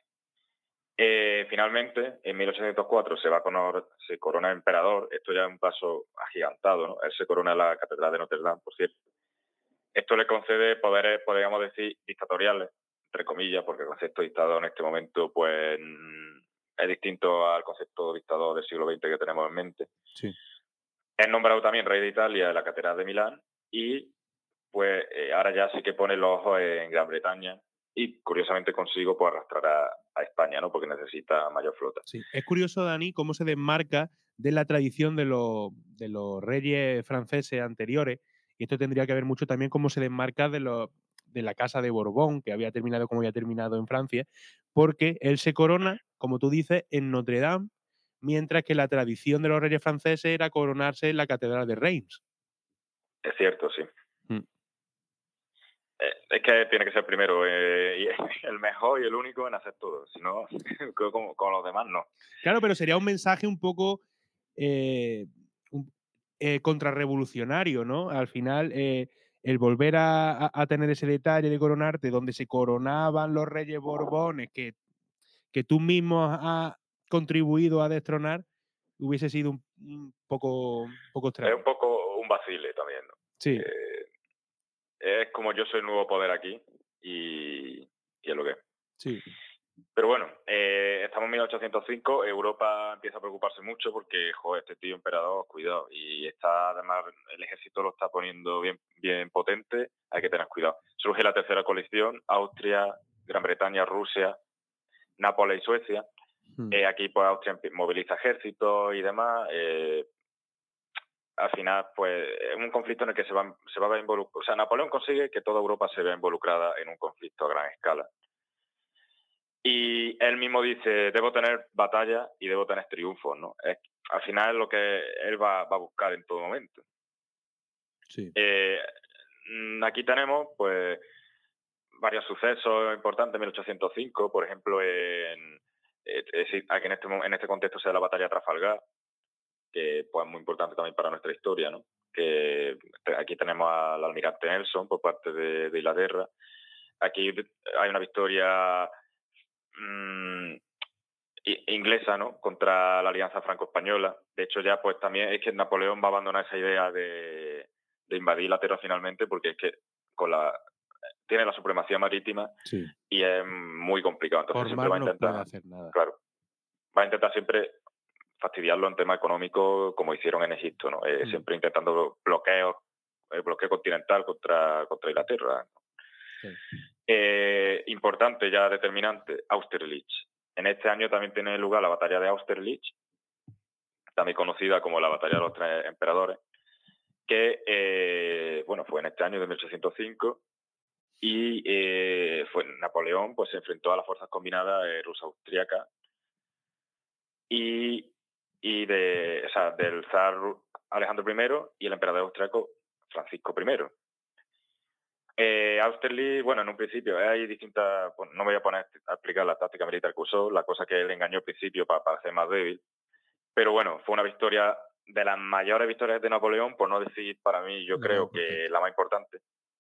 Finalmente, en 1804 se corona emperador. Esto ya es un paso agigantado, ¿no? Él se corona en la Catedral de Notre Dame, por cierto. Esto le concede poderes, podríamos decir, dictatoriales, entre comillas, porque el concepto de dictador en este momento pues es distinto al concepto de dictador del siglo XX que tenemos en mente. Sí. Es nombrado también rey de Italia de la Catedral de Milán y pues ahora ya sí que pone los ojos en Gran Bretaña y curiosamente consigo pues arrastrar a España, ¿no? Porque necesita mayor flota. Sí. Es curioso, Dani, cómo se desmarca de la tradición de los reyes franceses anteriores, y esto tendría que ver mucho también cómo se desmarca de la Casa de Borbón, que había terminado como había terminado en Francia, porque él se corona, como tú dices, en Notre Dame, mientras que la tradición de los reyes franceses era coronarse en la Catedral de Reims. Es cierto, sí. Mm. Es que tiene que ser primero y el mejor y el único en hacer todo. Si no, con los demás no. Claro, pero sería un mensaje un poco eh, un- contrarrevolucionario, ¿no? Al final, el volver a tener ese detalle de coronarte, donde se coronaban los reyes Borbones, que tú mismo has contribuido a destronar, hubiese sido un poco Es extraño. un poco un vacile también, ¿no? Sí, Es como yo soy el nuevo poder aquí y es lo que es. sí, Pero bueno, estamos en 1805, Europa empieza a preocuparse mucho porque, joder, este tío emperador, cuidado, y está además el ejército lo está poniendo bien, bien potente, hay que tener cuidado. Surge la tercera coalición, Austria, Gran Bretaña, Rusia, Nápoles y Suecia. mm, Aquí pues Austria moviliza ejércitos y demás. Al final, pues, es un conflicto en el que se va a ver involucrado. O sea, Napoleón consigue que toda Europa se vea involucrada en un conflicto a gran escala. Y él mismo dice, debo tener batallas y debo tener triunfos, ¿no? Al final es lo que él va a buscar en todo momento. sí. Aquí tenemos, pues, varios sucesos importantes en 1805, por ejemplo, aquí en este contexto se da la batalla de Trafalgar, que pues, es muy importante también para nuestra historia, ¿no? Que aquí tenemos al almirante Nelson por parte de Inglaterra. Aquí hay una victoria inglesa, ¿no? Contra la alianza franco-española. De hecho, ya pues también es que Napoleón va a abandonar esa idea de invadir la tierra finalmente, porque es que tiene la supremacía marítima Sí. y es muy complicado. Entonces Por siempre mar va a no puede intentar, hacer nada. claro, va a intentar siempre fastidiarlo en tema económico, como hicieron en Egipto, ¿no? Mm, Siempre intentando el bloqueo continental contra Inglaterra. sí. Importante, ya determinante, Austerlitz. En este año también tiene lugar la batalla de Austerlitz, también conocida como la batalla de los tres emperadores. que, fue en este año de 1805 y Napoleón pues se enfrentó a las fuerzas combinadas ruso-austríacas y del zar Alejandro I y el emperador austriaco Francisco I. Austerlitz, en un principio hay distintas, no me voy a poner a explicar la táctica militar que usó, la cosa que él engañó al principio para hacer más débil, pero fue una victoria de las mayores victorias de Napoleón, por no decir para mí, yo creo que la más importante.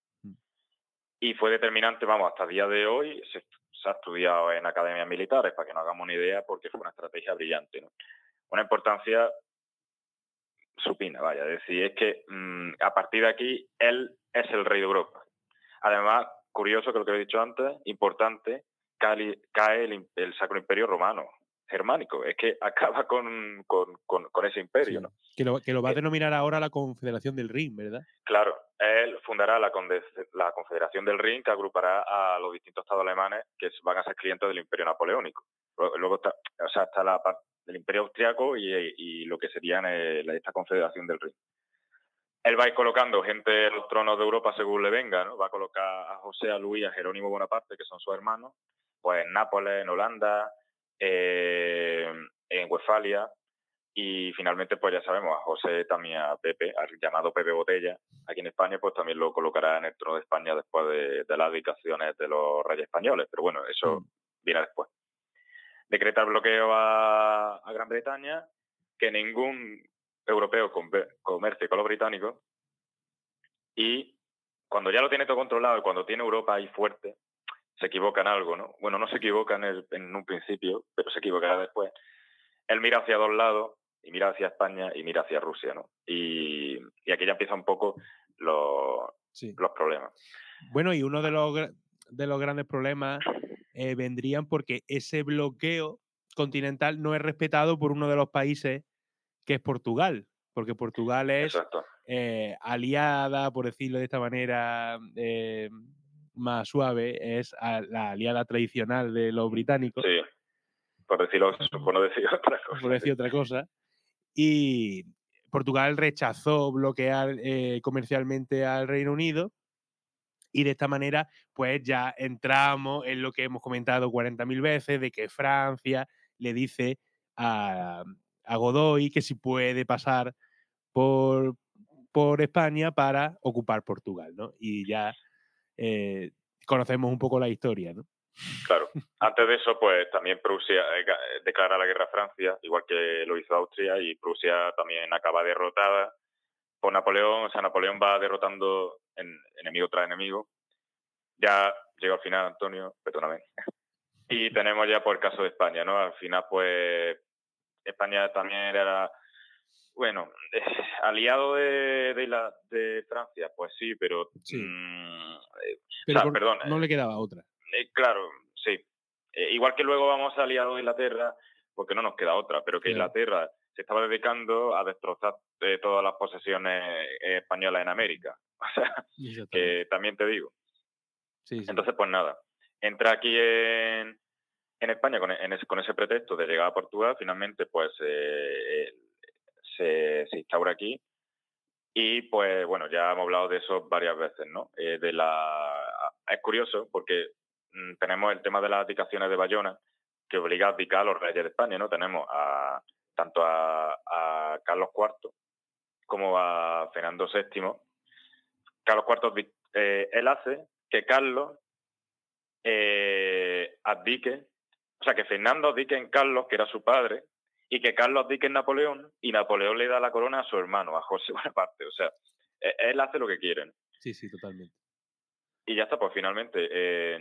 Y fue determinante, hasta el día de hoy se ha estudiado en academias militares, para que nos hagamos una idea, porque fue una estrategia brillante, ¿no? Una importancia supina, es decir, es que a partir de aquí él es el rey de Europa. Además, curioso que lo que he dicho antes, importante, cae el Sacro Imperio Romano, germánico. Es que acaba con ese imperio, Sí. ¿no? Que lo va a denominar ahora la Confederación del Rin, ¿verdad? Claro, él fundará la Confederación del Rin, que agrupará a los distintos estados alemanes que van a ser clientes del Imperio Napoleónico. Luego está la parte del Imperio Austriaco y lo que serían esta Confederación del Rin. Él va a ir colocando gente en los tronos de Europa según le venga, ¿no? Va a colocar a José, a Luis, a Jerónimo Bonaparte, que son sus hermanos, pues en Nápoles, en Holanda, en Westfalia, y finalmente, pues ya sabemos, a José también, a Pepe, al llamado Pepe Botella, aquí en España, pues también lo colocará en el trono de España después de las abdicaciones de los reyes españoles, pero eso viene después. Decreta el bloqueo a Gran Bretaña, que ningún europeo comercie con los británicos, y cuando ya lo tiene todo controlado y cuando tiene Europa ahí fuerte, se equivoca en algo, ¿no? No se equivoca en un principio, pero se equivocará después. Él mira hacia dos lados, y mira hacia España y mira hacia Rusia, ¿no? Y aquí ya empiezan un poco los problemas. Bueno, y uno de los grandes problemas vendrían porque ese bloqueo continental no es respetado por uno de los países, que es Portugal, porque Portugal es aliada, por decirlo de esta manera más suave, es la aliada tradicional de los británicos. Sí, por no decir otra cosa. Por decir otra cosa. Y Portugal rechazó bloquear comercialmente al Reino Unido, y de esta manera pues ya entramos en lo que hemos comentado 40.000 veces, de que Francia le dice a Godoy que si puede pasar por España para ocupar Portugal, ¿no? Y ya conocemos un poco la historia, ¿no? Claro. Antes de eso, pues también Prusia declara la guerra a Francia, igual que lo hizo Austria, y Prusia también acaba derrotada por Napoleón. O sea, Napoleón va derrotando enemigo tras enemigo. Ya llega al final, Antonio, perdóname. Y tenemos ya por el caso de España, ¿no? Al final, pues, España también era, aliado de Francia, pues sí, pero... Sí. Pero perdón. No le quedaba otra. Claro, sí. Igual que luego vamos aliado de Inglaterra, porque no nos queda otra, pero que Inglaterra se estaba dedicando a destrozar todas las posesiones españolas en América. O sea, que también te digo. Sí. Entonces, pues nada, entra aquí en España con ese pretexto de llegar a Portugal, finalmente pues se instaura aquí. Y pues ya hemos hablado de eso varias veces, ¿no? Es curioso porque tenemos el tema de las abdicaciones de Bayona, que obliga a abdicar a los reyes de España, ¿no? Tenemos tanto a Carlos IV como a Fernando VII. Carlos IV, él hace que Carlos abdique, o sea, que Fernando abdique en Carlos, que era su padre, y que Carlos abdique en Napoleón, y Napoleón le da la corona a su hermano, a José Bonaparte. O sea, él hace lo que quiere. Sí, totalmente. Y ya está, pues finalmente,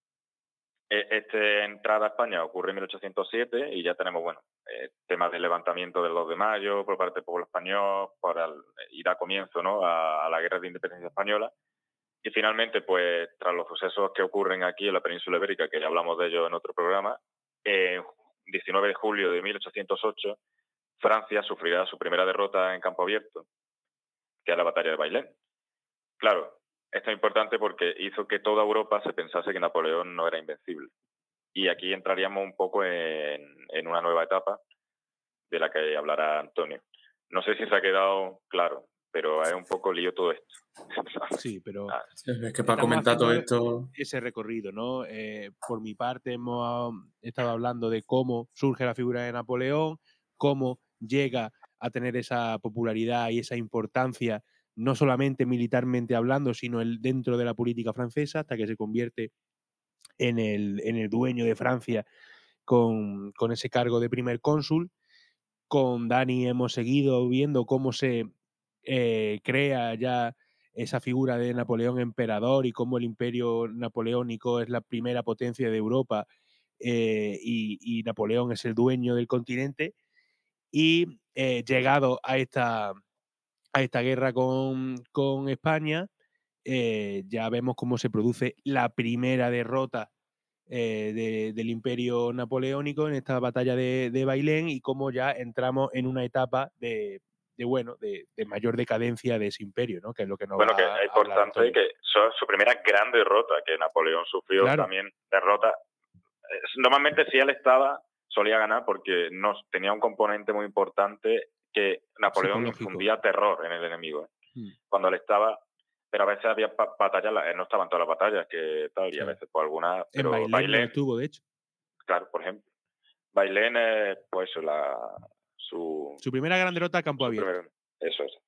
esta entrada a España ocurre en 1807 y ya tenemos, temas del levantamiento del 2 de mayo por parte del pueblo español, y da comienzo, ¿no?, a la guerra de independencia española. Y finalmente, pues, tras los sucesos que ocurren aquí en la península ibérica, que ya hablamos de ellos en otro programa, 19 de julio de 1808, Francia sufrirá su primera derrota en campo abierto, que es la batalla de Bailén. Claro, esto es importante porque hizo que toda Europa se pensase que Napoleón no era invencible. Y aquí entraríamos un poco en una nueva etapa de la que hablará Antonio. No sé si se ha quedado claro pero es un poco lío todo esto. Sí, pero es que para comentar todo esto... ese recorrido, ¿no? Por mi parte hemos estado hablando de cómo surge la figura de Napoleón, cómo llega a tener esa popularidad y esa importancia, no solamente militarmente hablando, sino dentro de la política francesa, hasta que se convierte en el dueño de Francia con ese cargo de primer cónsul. Con Dani hemos seguido viendo cómo se crea ya esa figura de Napoleón emperador y cómo el imperio napoleónico es la primera potencia de Europa, y Napoleón es el dueño del continente. Y llegado a esta guerra con España, ya vemos cómo se produce la primera derrota del imperio napoleónico en esta batalla de Bailén, y cómo ya entramos en una etapa de mayor decadencia de ese imperio, ¿no? Que es lo que nos Bueno, que va a es hablar importante Antonio. que su primera gran derrota, que Napoleón sufrió Claro. también derrota. Normalmente si él estaba, solía ganar porque no, tenía un componente muy importante que Napoleón Psicológico. infundía terror en el enemigo. Mm. Cuando él estaba, pero a veces había batallas, él no estaba en todas las batallas, que tal, y Sí. a veces por alguna, En pero Bailén no Bailén, estuvo, de hecho. claro, por ejemplo. Bailén es, pues, su Su primera gran derrota a campo abierto. Eso es.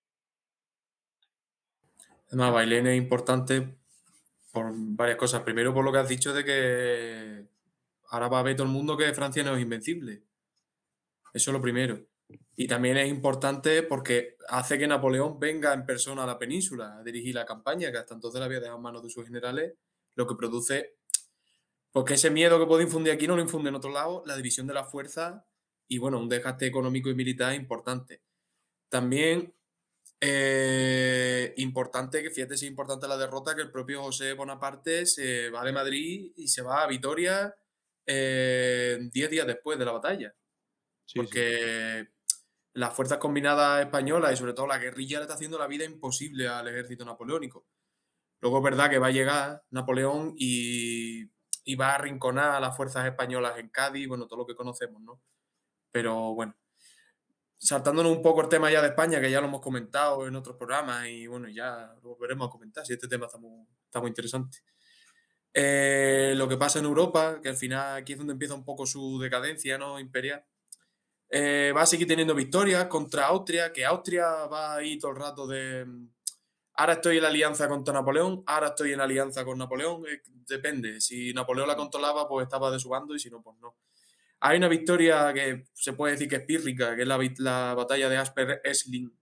Además, Bailén es importante por varias cosas. Primero, por lo que has dicho de que ahora va a ver todo el mundo que Francia no es invencible. Eso es lo primero. Y también es importante porque hace que Napoleón venga en persona a la península a dirigir la campaña, que hasta entonces la había dejado en manos de sus generales, lo que produce, porque ese miedo que puede infundir aquí no lo infunde en otro lado, la división de las fuerzas y, bueno, un desgaste económico y militar importante. También importante, que fíjate si es importante la derrota, que el propio José Bonaparte se va de Madrid y se va a Vitoria 10 días después de la batalla. Sí, Porque las fuerzas combinadas españolas y sobre todo la guerrilla le está haciendo la vida imposible al ejército napoleónico. Luego es verdad que va a llegar Napoleón y va a arrinconar a las fuerzas españolas en Cádiz, bueno, todo lo que conocemos, ¿no? Pero bueno, saltándonos un poco el tema ya de España, que ya lo hemos comentado en otros programas y bueno, ya lo volveremos a comentar si este tema está muy interesante. Lo que pasa en Europa, que al final aquí es donde empieza un poco su decadencia, ¿no? Imperial. Va a seguir teniendo victorias contra Austria, que Austria va a ir todo el rato de... Ahora estoy en la alianza contra Napoleón, ahora estoy en alianza con Napoleón, depende. Si Napoleón la controlaba, pues estaba de su bando y si no, pues no. Hay una victoria que se puede decir que es pírrica, que es la batalla de Asper-Essling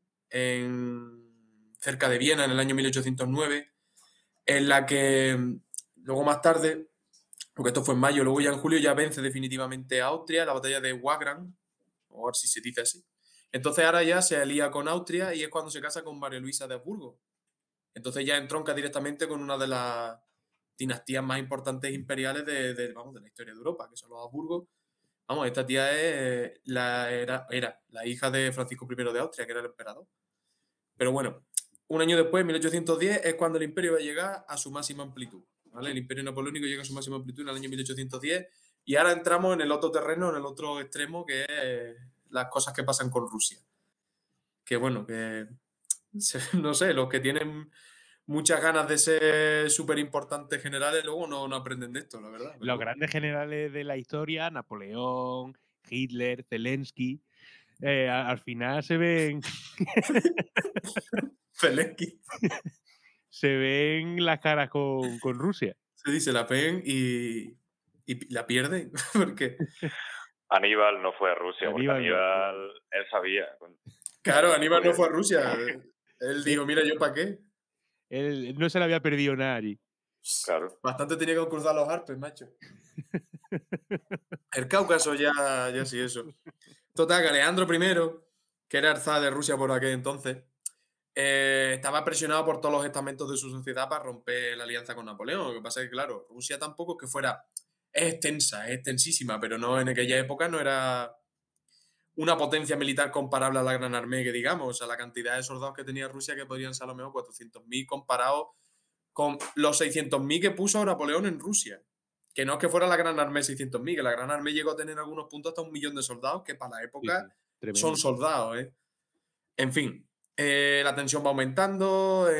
cerca de Viena en el año 1809, en la que luego más tarde, porque esto fue en mayo, luego ya en julio ya vence definitivamente a Austria, la batalla de Wagram, o a ver si se dice así. Entonces ahora ya se alía con Austria y es cuando se casa con María Luisa de Habsburgo. Entonces ya entronca directamente con una de las dinastías más importantes imperiales de la historia de Europa, que son los Habsburgo. Vamos, esta tía era la hija de Francisco I de Austria, que era el emperador. Pero bueno, un año después, en 1810, es cuando el imperio va a llegar a su máxima amplitud. ¿Vale? El imperio napoleónico llega a su máxima amplitud en el año 1810 y ahora entramos en el otro terreno, en el otro extremo, que es las cosas que pasan con Rusia. Que bueno, que no sé, los que tienen muchas ganas de ser súper importantes generales luego no aprenden de esto, la verdad. Los grandes generales de la historia, Napoleón, Hitler, Zelensky, al final se ven Zelensky. se ven las caras con Rusia. Se dice, la ven y la pierden. Porque Aníbal no fue a Rusia, porque Aníbal, no. él sabía. Claro, Aníbal no fue a Rusia. Él dijo, mira, ¿yo para qué? Él no se le había perdido nada allí. Claro. Bastante tenía que cruzar los Alpes, macho. El Cáucaso ya sí, eso. Total, que Alejandro I, que era el zar de Rusia por aquel entonces, estaba presionado por todos los estamentos de su sociedad para romper la alianza con Napoleón. Lo que pasa es que, claro, Rusia tampoco es que fuera... Es extensa, es extensísima, pero no en aquella época no era una potencia militar comparable a la Gran Armée, que digamos. O sea, la cantidad de soldados que tenía Rusia, que podrían ser a lo mejor 400.000 comparados con los 600.000 que puso Napoleón en Rusia. Que no es que fuera la Gran Armée 600.000, que la Gran Armée llegó a tener en algunos puntos hasta 1 millón de soldados, que para la época Sí, son soldados, ¿eh? En fin, La tensión va aumentando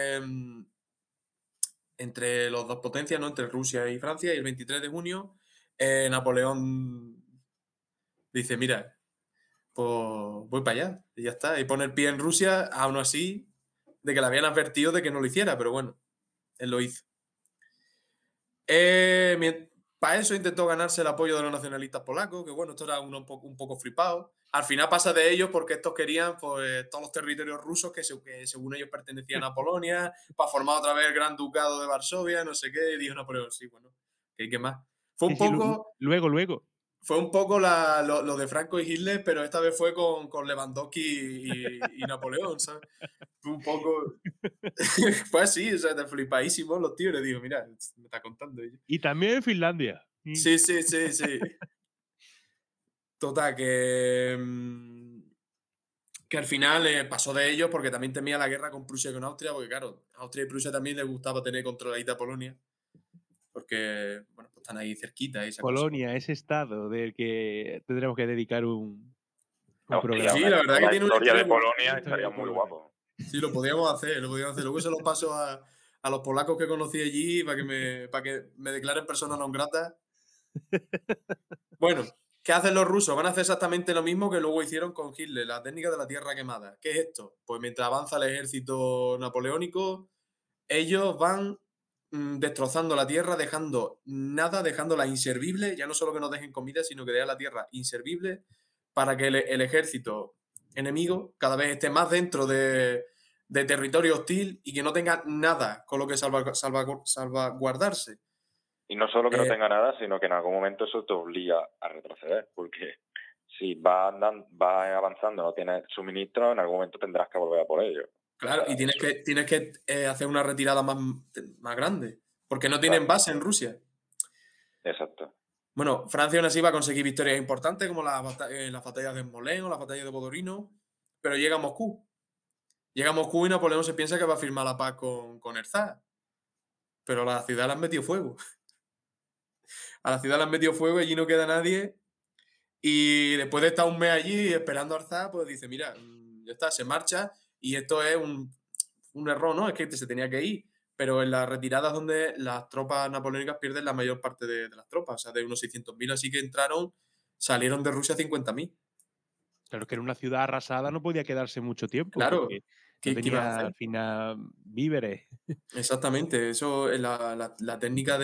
entre las dos potencias, ¿no? Entre Rusia y Francia, y el 23 de junio Napoleón dice, mira, pues voy para allá, y ya está. Y pone el pie en Rusia, aún así, de que le habían advertido de que no lo hiciera, pero bueno, él lo hizo. Para eso intentó ganarse el apoyo de los nacionalistas polacos, que bueno, esto era un poco flipado. Al final pasa de ellos porque estos querían pues, todos los territorios rusos que según ellos pertenecían a Polonia, para formar otra vez el Gran Ducado de Varsovia, no sé qué, y dijo Napoleón, sí, bueno, ¿qué más? Fue Sí, un sí, poco, luego. fue un poco lo de Franco y Hitler, pero esta vez fue con Lewandowski y Napoleón, ¿sabes? Fue un poco... Fue así, o sea, de flipadísimos los tíos. Les digo, mira, me está contando ella. Y también en Finlandia. Sí, sí, sí, sí. Total, que al final pasó de ellos porque también temía la guerra con Prusia y con Austria, porque claro, a Austria y Prusia también les gustaba tener controladita Polonia, porque, bueno, pues están ahí cerquita y esa cosa. Polonia, ese estado del que tendremos que dedicar un Hostia, programa. Sí, la verdad que una tiene una historia historia de muy Polonia chula. estaría muy guapo. Sí, lo podíamos hacer, lo podíamos hacer. Luego se lo paso a los polacos que conocí allí para que me declaren persona non grata. Bueno, ¿qué hacen los rusos? Van a hacer exactamente lo mismo que luego hicieron con Hitler, la técnica de la tierra quemada. ¿Qué es esto? Pues mientras avanza el ejército napoleónico, ellos van destrozando la tierra, dejando nada, dejándola inservible, ya no solo que no dejen comida, sino que dejan la tierra inservible para que el ejército enemigo cada vez esté más dentro de territorio hostil y que no tenga nada con lo que salvaguardarse. Y no solo que no Eh, tenga nada, sino que en algún momento eso te obliga a retroceder, porque si vas avanzando, no tienes suministro, en algún momento tendrás que volver a por ello. Claro, y tienes que hacer una retirada más grande, porque no tienen base en Rusia. Exacto. Bueno, Francia aún así va a conseguir victorias importantes como las batallas de Smolensk o las batallas de Bodorino, pero llega a Moscú. Llega a Moscú y Napoleón se piensa que va a firmar la paz con el zar, pero a la ciudad le han metido fuego. A la ciudad le han metido fuego y allí no queda nadie. Y después de estar un mes allí esperando al zar, pues dice, mira, ya está, se marcha y esto es un error, ¿no? Es que se tenía que ir. Pero en las retiradas donde las tropas napoleónicas pierden la mayor parte de las tropas, o sea, de unos 600.000, así que salieron de Rusia 50.000. Claro, que en una ciudad arrasada no podía quedarse mucho tiempo Claro, porque no ¿qué ibas a tenía hacer? al final víveres. Exactamente, eso es la técnica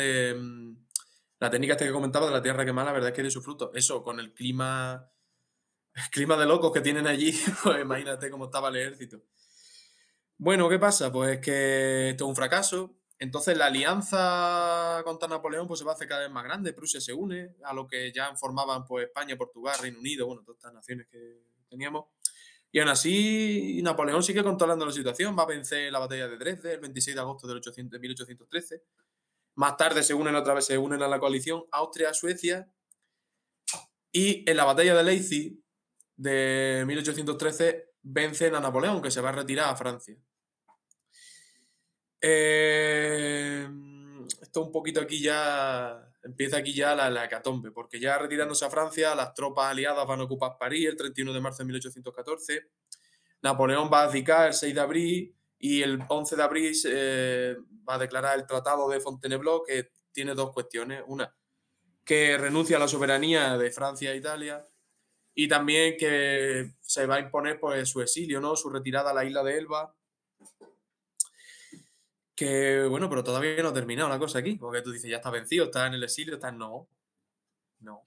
la técnica esta que comentaba de la tierra quemada, la verdad es que tiene su fruto. Eso, con el clima de locos que tienen allí, pues imagínate cómo estaba el ejército. Bueno, ¿qué pasa? Pues que esto es un fracaso. Entonces la alianza contra Napoleón pues, se va a hacer cada vez más grande. Prusia se une a lo que ya formaban pues, España, Portugal, Reino Unido, bueno, todas estas naciones que teníamos. Y aún así, Napoleón sigue controlando la situación. Va a vencer la batalla de Dresde el 26 de agosto de 1813. Más tarde se unen otra vez, se unen a la coalición Austria, Suecia. Y en la batalla de Leipzig de 1813 vencen a Napoleón, que se va a retirar a Francia. Esto un poquito aquí ya empieza la hecatombe, porque ya retirándose a Francia, las tropas aliadas van a ocupar París el 31 de marzo de 1814. Napoleón va a abdicar el 6 de abril y el 11 de abril va a declarar el Tratado de Fontainebleau, que tiene dos cuestiones. Una, que renuncia a la soberanía de Francia e Italia, y también que se va a imponer pues, su exilio, ¿no? Su retirada a la isla de Elba. Que bueno, pero todavía no ha terminado la cosa aquí, porque tú dices, ya está vencido, está en el exilio, está en... No, no.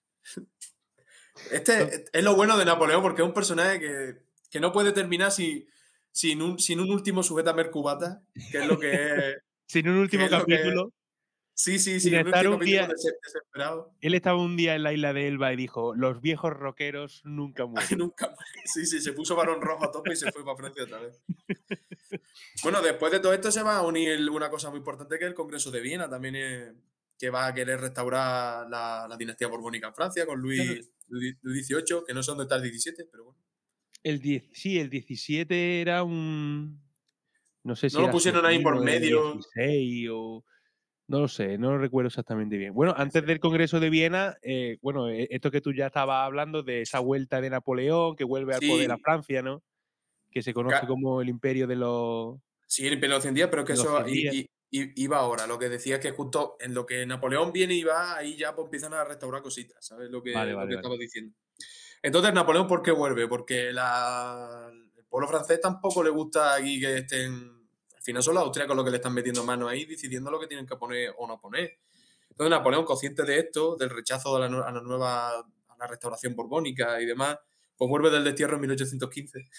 Este es lo bueno de Napoleón, porque es un personaje que no puede terminar sin un último sujétame cubata, que es lo que es... Sin un Que último es lo que capítulo, sí, sin un estar último un capítulo día. desesperado. Él estaba un día en la isla de Elba y dijo: los viejos rockeros nunca mueren. Nunca más. Sí, se puso varón rojo a tope y se fue para Francia otra vez. Bueno, después de todo esto se va a unir una cosa muy importante que es el Congreso de Viena, también que va a querer restaurar la dinastía borbónica en Francia con Claro, Luis XVIII, que no sé dónde está el 17, pero bueno. el 17 era un. No sé No si lo era pusieron ahí por sobrino del medio. 16 o. No lo sé, no lo recuerdo exactamente bien. Bueno, Sí. antes del Congreso de Viena, esto que tú ya estabas hablando de esa vuelta de Napoleón, que vuelve al poder a Sí, Francia, ¿no? que se conoce como el imperio de los... Sí, el imperio de los 100 días, pero es que los eso 100 días. iba ahora. Lo que decía es que justo en lo que Napoleón viene y va, ahí ya pues, empiezan a restaurar cositas, ¿sabes? Lo que Vale. estaba diciendo. Entonces, Napoleón, ¿por qué vuelve? Porque el pueblo francés tampoco le gusta aquí que estén... Al final son los austríacos los que le están metiendo mano ahí, decidiendo lo que tienen que poner o no poner. Entonces, Napoleón, consciente de esto, del rechazo a la restauración borbónica y demás, pues vuelve del destierro en 1815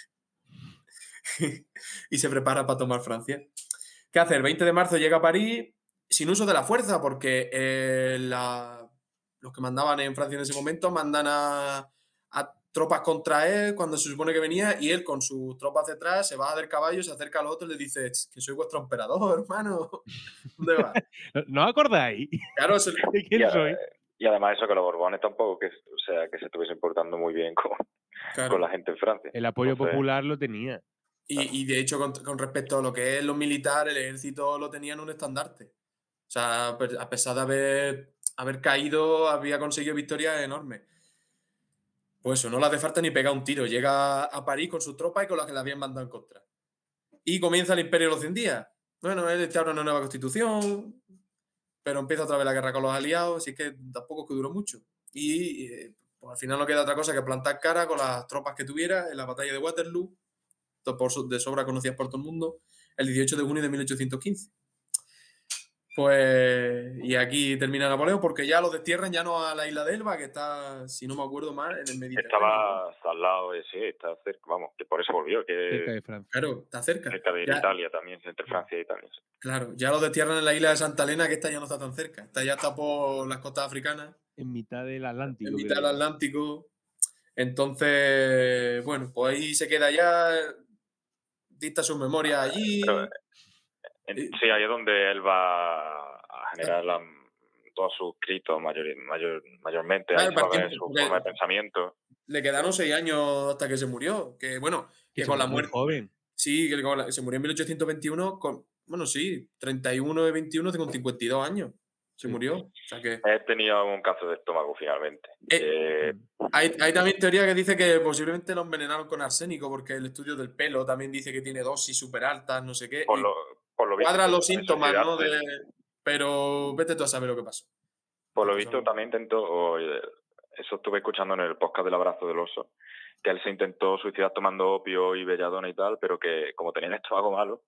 y se prepara para tomar Francia. ¿Qué hace? El 20 de marzo llega a París sin uso de la fuerza, porque los que mandaban en Francia en ese momento mandan a tropas contra él cuando se supone que venía, y él con sus tropas detrás se baja del caballo, se acerca al otro y le dice que soy vuestro emperador, hermano. ¿Dónde vas? ¿No os acordáis? Claro, ¿De quién soy? Y además eso que los Borbones tampoco, que se estuviesen portando muy bien con la gente en Francia. El apoyo popular lo tenía. Y de hecho, con respecto a lo que es los militares, el ejército lo tenía en un estandarte. O sea, a pesar de haber caído, había conseguido victorias enormes. Pues eso, no le hace falta ni pegar un tiro. Llega a París con sus tropas y con las que le habían mandado en contra. Y comienza el Imperio de los 100 días. Bueno, él instaura una nueva constitución, pero empieza otra vez la guerra con los aliados, así que tampoco es que duró mucho. Y pues al final no queda otra cosa que plantar cara con las tropas que tuviera en la batalla de Waterloo, de sobra conocidas por todo el mundo, el 18 de junio de 1815. Pues, y aquí termina Napoleón, porque ya lo destierran ya no a la isla de Elba, que está, si no me acuerdo mal, en el Mediterráneo. Estaba al lado de, sí, está cerca, vamos, que por eso volvió, Cerca que de Francia. Claro, está cerca. cerca de Ya, Italia también, entre Francia e Italia. Sí. claro, ya lo destierran en la isla de Santa Elena, que esta ya no está tan cerca. Esta ya está por las costas africanas. En mitad del Atlántico. En mitad del Atlántico. Entonces, bueno, pues ahí se queda ya, dicta sus memorias allí. Pero, sí, ahí es donde él va a generar todos sus escritos mayormente, ahí se va a ver su forma de pensamiento. Le quedaron 6 años hasta que se murió, que bueno, que con la muerte... joven. Sí, que se murió en 1821 con, bueno, sí, 31 de 21 con 52 años. Se murió. O sea que... Él tenía un cáncer de estómago finalmente. Hay también teoría que dice que posiblemente lo envenenaron con arsénico, porque el estudio del pelo también dice que tiene dosis súper altas, no sé qué. Por lo visto, cuadran los síntomas, ¿no? Pero vete tú a saber lo que pasó. Por lo visto también intentó, eso estuve escuchando en el podcast del abrazo del oso, que él se intentó suicidar tomando opio y belladona y tal, pero que como tenía el estómago malo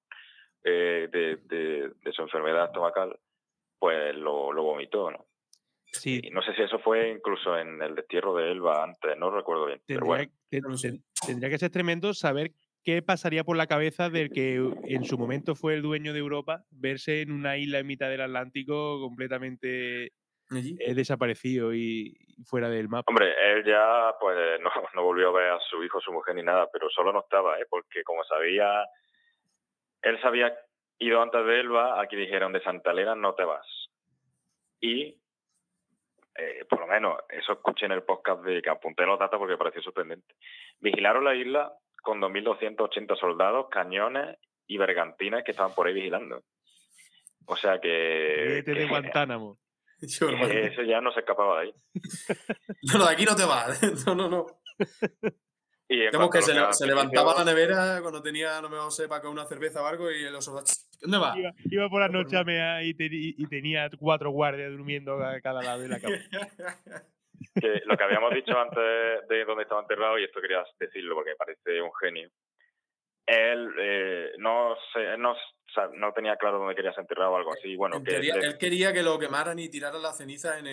de su enfermedad estomacal, pues lo vomitó, ¿no? Sí. Y no sé si eso fue incluso en el destierro de Elba antes, no recuerdo bien. Pero bueno. Tendría que ser tremendo saber qué pasaría por la cabeza del que en su momento fue el dueño de Europa, verse en una isla en mitad del Atlántico completamente desaparecido y fuera del mapa. Hombre, él ya pues no volvió a ver a su hijo, su mujer ni nada, pero solo no estaba, porque como sabía, él se había ido antes de Elba, aquí dijeron de Santa Elena no te vas. Y por lo menos eso escuché en el podcast de que apunté los datos porque me pareció sorprendente. Vigilaron la isla con 2.280 soldados, cañones y bergantines que estaban por ahí vigilando. O sea que... de Guantánamo. Eso ya no se escapaba de ahí. No, de aquí no te vas. No. Y que se levantaba la nevera cuando tenía, no me sepa, con una cerveza o algo, y los soldados... ¿Dónde va? Iba por la noche a mear y tenía 4 guardias durmiendo a cada lado de la cama. Que lo que habíamos dicho antes de dónde estaba enterrado, y esto quería decirlo porque me parece un genio, él no tenía claro dónde quería ser enterrado o algo así. Bueno, él quería que lo quemaran y tiraran la ceniza en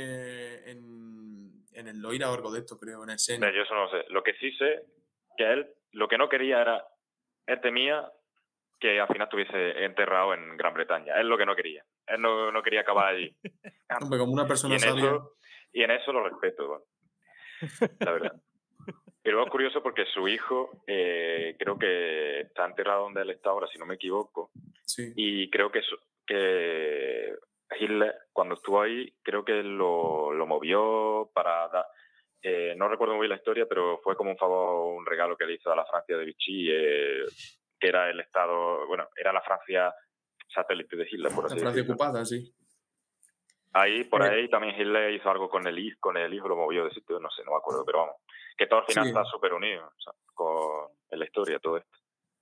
el Loira o algo de esto, creo, en el Sena. Yo eso no sé. Lo que sí sé, que él lo que no quería era, él temía que al final estuviese enterrado en Gran Bretaña. Él lo que no quería. Él no quería acabar allí. Hombre, como una persona sabia. Y en eso lo respeto, bueno, la verdad. Y luego es curioso porque su hijo creo que está enterrado donde él está ahora, si no me equivoco. Sí. Y creo que Hitler, cuando estuvo ahí, creo que lo movió para dar... no recuerdo muy bien la historia, pero fue como un favor, un regalo que le hizo a la Francia de Vichy, que era el estado... Bueno, era la Francia satélite de Hitler, por así decirlo. La Francia ocupada, sí. Ahí, por ahí también Hitler hizo algo con el hijo, lo movió de sitio, no sé, no me acuerdo, pero vamos. Que todo al final está súper unido, o sea, en la historia, todo esto.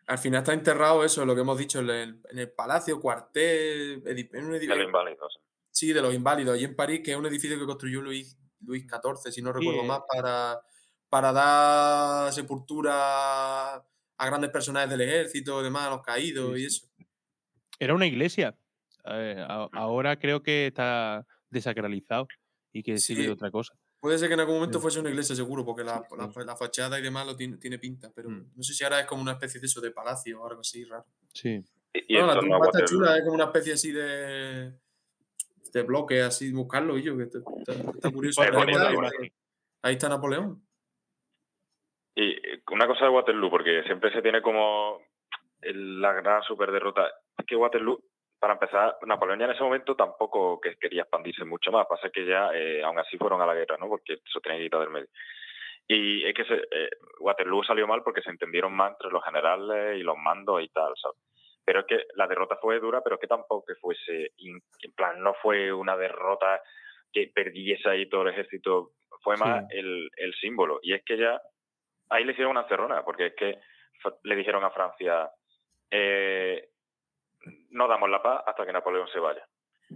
Al final está enterrado eso, lo que hemos dicho, en el Palacio, cuartel, en un De los inválidos. sí, de los Inválidos, allí en París, que es un edificio que construyó Luis XIV, si no Sí, recuerdo más, para dar sepultura a grandes personajes del ejército, demás, a los sí, caídos y sí. eso. Era una iglesia. Ahora creo que está desacralizado y que sirve de Sí, otra cosa. puede ser que en algún momento Pero fuese una iglesia seguro, porque sí. la fachada y demás lo tiene pinta, Mm, pero no sé si ahora es como una especie de eso, de palacio o algo así raro. sí. Y Bueno, en la torno a tumba está Waterloo. chula, es como una especie así de bloque, así, buscarlo, y yo, que está curioso. Es Ahí Pondremos bonita, está, la es ahí bonita. imagen. ahí está Napoleón. Y una cosa de Waterloo, porque siempre se tiene como la gran super derrota. Es que Waterloo, para empezar, Napoleón ya en ese momento tampoco que quería expandirse mucho más. Pasa que ya, aún así, fueron a la guerra, ¿no? Porque eso tenía que quitar del medio. Y es que Waterloo salió mal porque se entendieron mal entre los generales y los mandos y tal, ¿sabes? Pero es que la derrota fue dura, pero que tampoco que fuese, en plan, no fue una derrota que perdiese ahí todo el ejército, fue más Sí. el símbolo. Y es que ya ahí le hicieron una encerrona, porque es que le dijeron a Francia, eh, no damos la paz hasta que Napoleón se vaya.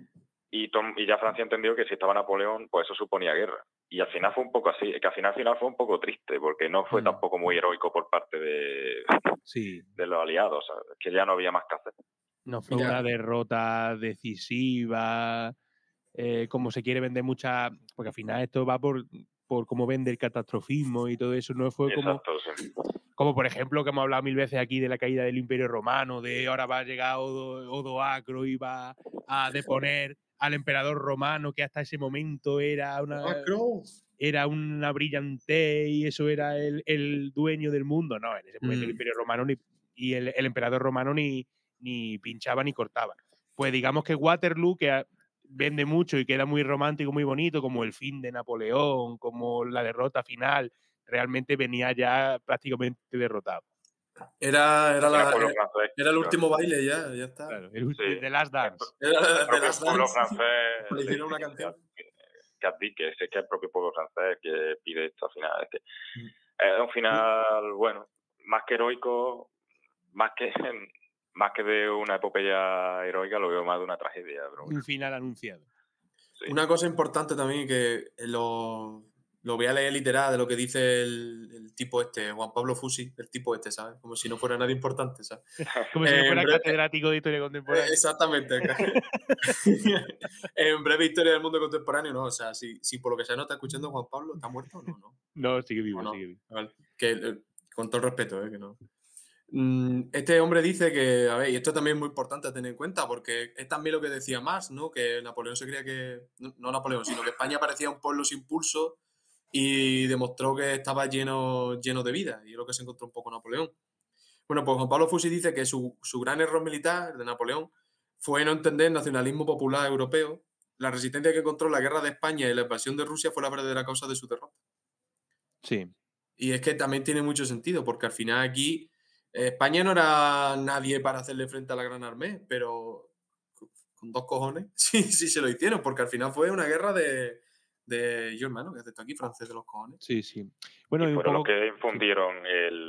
Y ya Francia entendió que si estaba Napoleón, pues eso suponía guerra. Y al final fue un poco así, que al final fue un poco triste, porque no fue Mm, tampoco muy heroico por parte de, sí. de los aliados, ¿sabes? Que ya no había más que hacer. No fue Mira, una derrota decisiva, como se quiere vender mucha. Porque al final esto va por cómo vende el catastrofismo y todo eso. No fue Exacto, sí. como por ejemplo, que hemos hablado mil veces aquí de la caída del Imperio Romano, de ahora va a llegar Odoacro y va a deponer al emperador romano, que hasta ese momento Macro. era una brillantez y eso era el dueño del mundo. No, en ese momento el Mm, Imperio Romano y el emperador romano ni pinchaba ni cortaba. Pues digamos que Waterloo, que vende mucho y queda muy romántico, muy bonito, como el fin de Napoleón, como la derrota final, realmente venía ya prácticamente derrotado. Era, Al era, final la, el pueblo era, francés, era el claro. último baile ya está. Claro, Sí, The Last Dance. el Era de propio Last pueblo Dance. francés Le le hicieron una dice canción. que abdique, es que el propio pueblo francés que pide esto al final. Es que Mm. es un final, bueno, más que heroico, más que más que de una epopeya heroica, lo veo más de una tragedia, pero bueno, Un final anunciado. sí. Una cosa importante también que lo voy a leer literal de lo que dice el tipo este, Juan Pablo Fusi, el tipo este, ¿sabes? Como si no fuera nadie importante, ¿sabes? Como si no En fuera breve, catedrático de historia contemporánea. exactamente. En breve historia del mundo contemporáneo, no. O sea, si por lo que sea no está escuchando Juan Pablo, ¿está muerto o no? No. No, sigue ¿O vivo, no? sigue vivo. Vale. Que, con todo el respeto, que no. Este hombre dice que, a ver, y esto también es muy importante a tener en cuenta, porque es también lo que decía Marx, ¿no? Que Napoleón se creía que, no Napoleón, sino que España parecía un pueblo sin pulso y demostró que estaba lleno de vida, y es lo que se encontró un poco Napoleón. Bueno, pues Juan Pablo Fusi dice que su gran error militar, el de Napoleón, fue no entender el nacionalismo popular europeo. La resistencia que encontró en la guerra de España y la invasión de Rusia fue la verdadera causa de su derrota. Sí, Y es que también tiene mucho sentido, porque al final aquí España no era nadie para hacerle frente a la Gran Armée, pero con dos cojones sí se lo hicieron, porque al final fue una guerra de yo, hermano, que haces tú aquí, francés de los cojones. sí, sí. Y Bueno, y un fueron los poco. que Sí, infundieron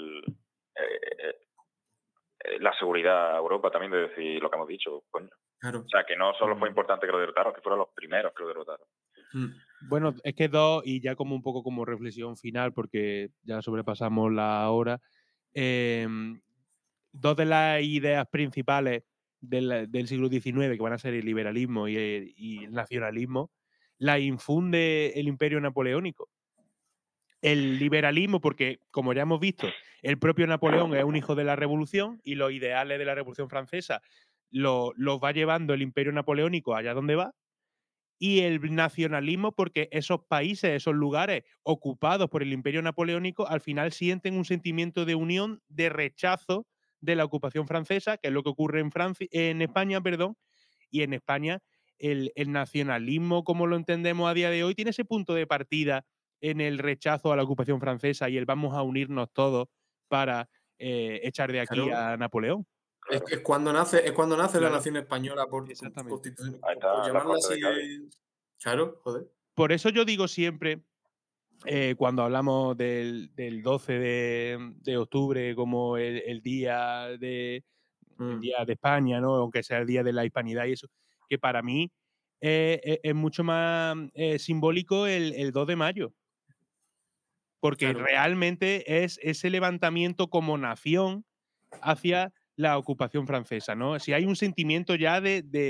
la seguridad a Europa también, de decir lo que hemos dicho, coño. Claro. O sea, que no solo fue Mm, importante que lo derrotaron, que fueron los primeros que lo derrotaron. mm. bueno, es que dos, y ya como un poco como reflexión final, porque ya sobrepasamos la hora. em, Dos de las ideas principales del siglo XIX, que van a ser el liberalismo y el nacionalismo, la infunde el imperio napoleónico. El liberalismo, porque como ya hemos visto, el propio Napoleón es un hijo de la revolución y los ideales de la revolución francesa los va llevando el imperio napoleónico allá donde va. Y el nacionalismo, porque esos países, esos lugares ocupados por el imperio napoleónico, al final sienten un sentimiento de unión, de rechazo de la ocupación francesa, que es lo que ocurre en España, perdón, y en España el nacionalismo, como lo entendemos a día de hoy, tiene ese punto de partida en el rechazo a la ocupación francesa y el vamos a unirnos todos para echar de aquí Claro. a Napoleón. Claro. Es cuando nace la Claro, nación española exactamente. Ahí por está la llamarla fuente así de Cádiz. Claro, joder. Por eso yo digo siempre cuando hablamos del 12 de octubre como el día el día de España, ¿no? Aunque sea el día de la hispanidad y eso, que para mí es mucho más simbólico el 2 de mayo, porque Claro, realmente es ese levantamiento como nación hacia la ocupación francesa, ¿no? Si hay un sentimiento ya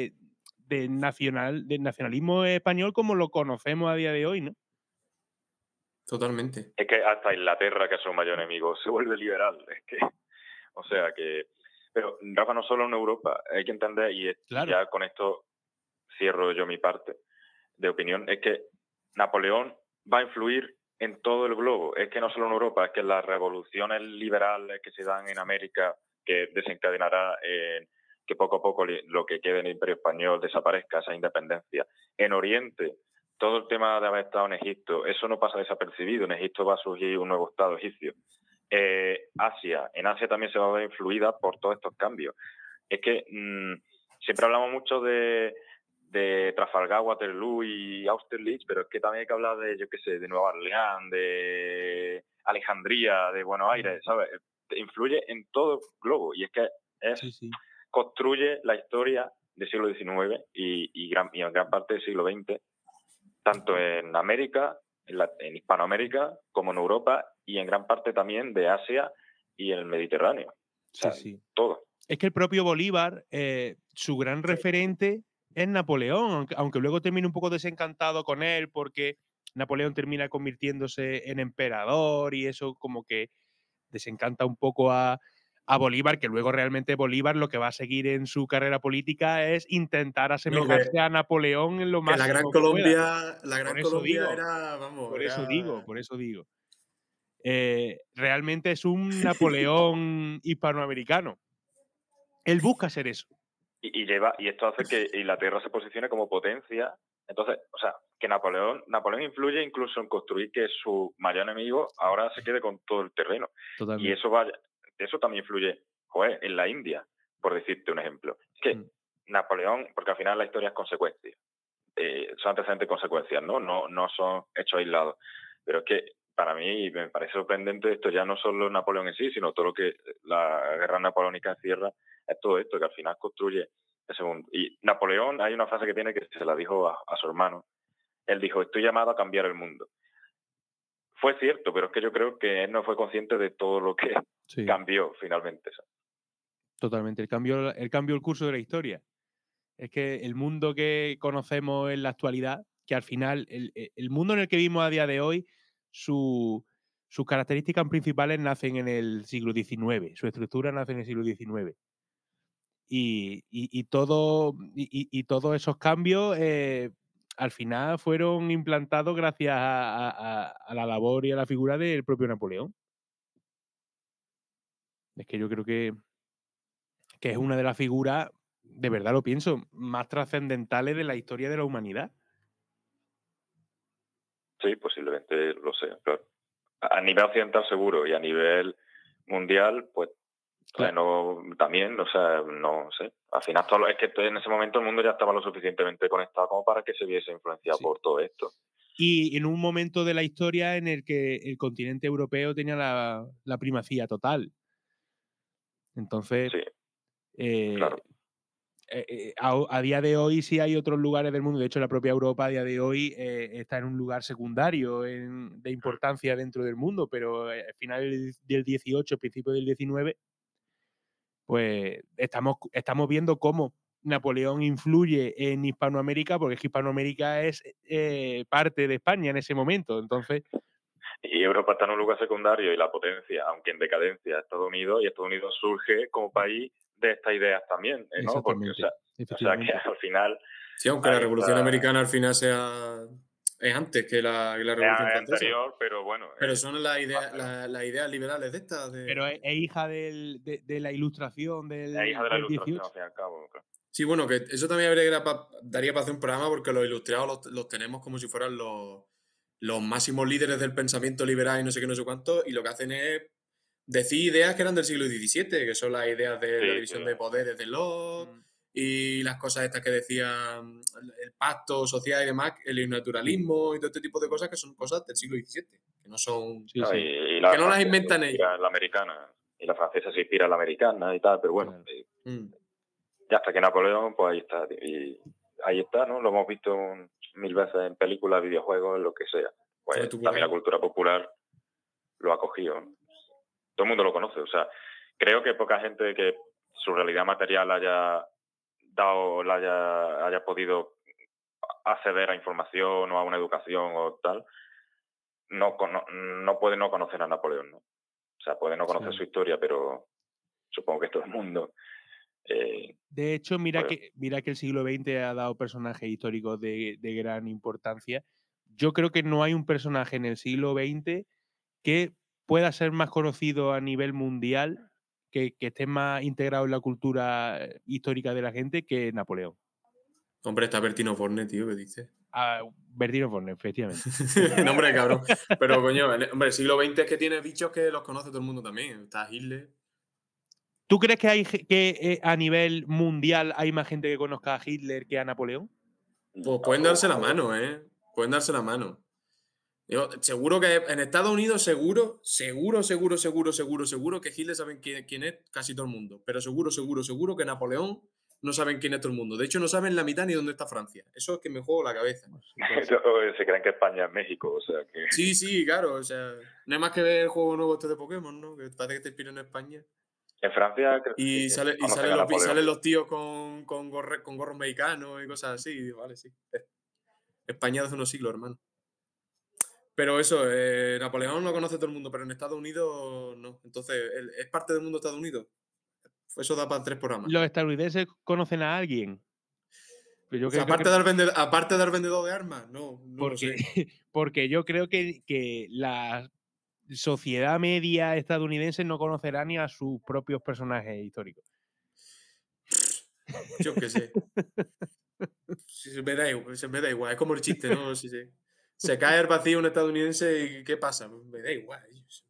de nacionalismo español como lo conocemos a día de hoy, ¿no? totalmente. Es que hasta Inglaterra, que es su mayor enemigo, se vuelve liberal. Es que, o sea que... Pero, Rafa, no solo en Europa, hay que entender, y Claro. ya con esto cierro yo mi parte de opinión, es que Napoleón va a influir en todo el globo. Es que no solo en Europa, es que las revoluciones liberales que se dan en América, que desencadenará en que poco a poco lo que quede en el Imperio Español desaparezca, esa independencia. En Oriente, todo el tema de haber estado en Egipto, eso no pasa desapercibido. En Egipto va a surgir un nuevo Estado egipcio. En Asia también se va a ver influida por todos estos cambios. Es que siempre hablamos mucho de Trafalgar, Waterloo y Austerlitz, pero es que también hay que hablar de, yo qué sé, de Nueva Orleans, de Alejandría, de Buenos Aires, ¿sabes? Influye en todo el globo y es que Sí, sí. construye la historia del siglo XIX y en gran parte del siglo XX, tanto en América, en Hispanoamérica, como en Europa y en gran parte también de Asia y en el Mediterráneo. O sea, Sí, sí. todo. Es que el propio Bolívar, su gran referente es Napoleón, aunque luego termine un poco desencantado con él porque Napoleón termina convirtiéndose en emperador y eso como que desencanta un poco a Bolívar, que luego realmente Bolívar lo que va a seguir en su carrera política es intentar No, asemejarse a Napoleón en lo que máximo que pueda. La Gran Por eso Colombia digo, era, vamos, por eso digo, era... por eso digo. Realmente es un Napoleón hispanoamericano. Él busca ser eso. Y esto hace que Inglaterra se posicione como potencia. Entonces, o sea, que Napoleón influye incluso en construir que su mayor enemigo ahora se quede con todo el terreno. Y Totalmente. eso también influye, joder, en la India, por decirte un ejemplo. Es que Napoleón, porque al final la historia es consecuencia, son antecedentes y consecuencias, ¿no? No son hechos aislados. Pero es que para mí me parece sorprendente esto, ya no solo Napoleón en sí, sino todo lo que la guerra napoleónica encierra, es todo esto, que al final construye ese mundo. Y Napoleón, hay una frase que tiene que se la dijo a su hermano. Él dijo, estoy llamado a cambiar el mundo. Fue cierto, pero es que yo creo que él no fue consciente de todo lo que Sí, cambió finalmente. totalmente. El cambio del curso de la historia. Es que el mundo que conocemos en la actualidad, que al final, el mundo en el que vivimos a día de hoy, sus características principales nacen en el siglo XIX, su estructura nace en el siglo XIX. Y todos esos cambios al final fueron implantados gracias a la labor y a la figura del propio Napoleón. Es que yo creo que es una de las figuras, de verdad lo pienso, más trascendentales de la historia de la humanidad. Sí, posiblemente lo sea, claro. A nivel occidental seguro y a nivel mundial, pues Claro. también, o sea, no sé. Al final, es que en ese momento el mundo ya estaba lo suficientemente conectado como para que se viese influenciado Sí. por todo esto. Y en un momento de la historia en el que el continente europeo tenía la primacía total. Entonces, Sí, eh, claro. a día de hoy sí hay otros lugares del mundo. De hecho, la propia Europa a día de hoy está en un lugar secundario de importancia dentro del mundo, pero al final del 18, principio del 19, pues estamos viendo cómo Napoleón influye en Hispanoamérica, porque es que Hispanoamérica es parte de España en ese momento. Entonces, Y Europa está en un lugar secundario y la potencia, aunque en decadencia, Estados Unidos, y Estados Unidos surge como país de estas ideas también, ¿no? Porque, exactamente, o sea que efectivamente. al final Sí, aunque la ahí Revolución está, Americana al final es antes que la Revolución es Francesa. anterior, pero bueno, Pero son las más ideas, o menos. las ideas liberales de estas. Pero es hija de la ilustración Es hija de la del ilustración, al 18. fin y al cabo. Claro. Sí, bueno, que eso también daría para hacer un programa porque los ilustrados los tenemos como si fueran los máximos líderes del pensamiento liberal y no sé qué, no sé cuánto, y lo que hacen es decir ideas que eran del siglo XVII, que son las ideas de la Sí, división de poderes de Locke Mm. y las cosas estas que decían el pacto social y demás, el naturalismo y todo este tipo de cosas que son cosas del siglo XVII, que no son... Sí, No, sí. y que no las inventan ellos. La americana, y la francesa se inspira en la americana y tal, pero bueno, Claro. ya hasta que Napoleón, pues ahí está. Y ahí está, ¿no? Lo hemos visto 1000 veces en películas, videojuegos, lo que sea. Pues también la cultura popular lo ha cogido, ¿no? Todo el mundo lo conoce, o sea, creo que poca gente que su realidad material haya podido acceder a información o a una educación o tal, no puede no conocer a Napoleón, ¿no? O sea, puede no conocer su historia, pero supongo que todo el mundo. De hecho, mira que el siglo XX ha dado personajes históricos de gran importancia. Yo creo que no hay un personaje en el siglo XX que pueda ser más conocido a nivel mundial, que esté más integrado en la cultura histórica de la gente que Napoleón. Hombre, está Bertino Borne, tío, ¿qué dices? Bertino Borne, efectivamente. No, hombre, cabrón. Pero, coño, hombre, el siglo XX es que tiene bichos que los conoce todo el mundo también. Está Hitler. ¿Tú crees que a nivel mundial hay más gente que conozca a Hitler que a Napoleón? Pues pueden darse la mano, ¿eh? Pueden darse la mano. Yo, seguro que en Estados Unidos, seguro que Hitler saben quién es casi todo el mundo. Pero seguro que Napoleón no saben quién es todo el mundo. De hecho, no saben la mitad ni dónde está Francia. Eso es que me juego la cabeza. Se creen que España es México, o sea que... Sí, claro, o sea, no hay más que ver el juego nuevo este de Pokémon, ¿no? Que parece que te inspira en España. En Francia... Y salen los tíos con gorros mexicanos y cosas así. Y digo, vale, sí. España de hace unos siglos, hermano. Pero eso, Napoleón lo conoce todo el mundo, pero en Estados Unidos no. Entonces, ¿es parte del mundo Estados Unidos? Eso da para 3 programas. ¿Los estadounidenses conocen a alguien? Pues yo aparte de dar vendedor de armas, no lo sé. Porque yo creo que la sociedad media estadounidense no conocerá ni a sus propios personajes históricos. Yo qué sé. Se me da igual, es como el chiste, ¿no? Se cae al vacío un estadounidense y ¿qué pasa? Me da igual.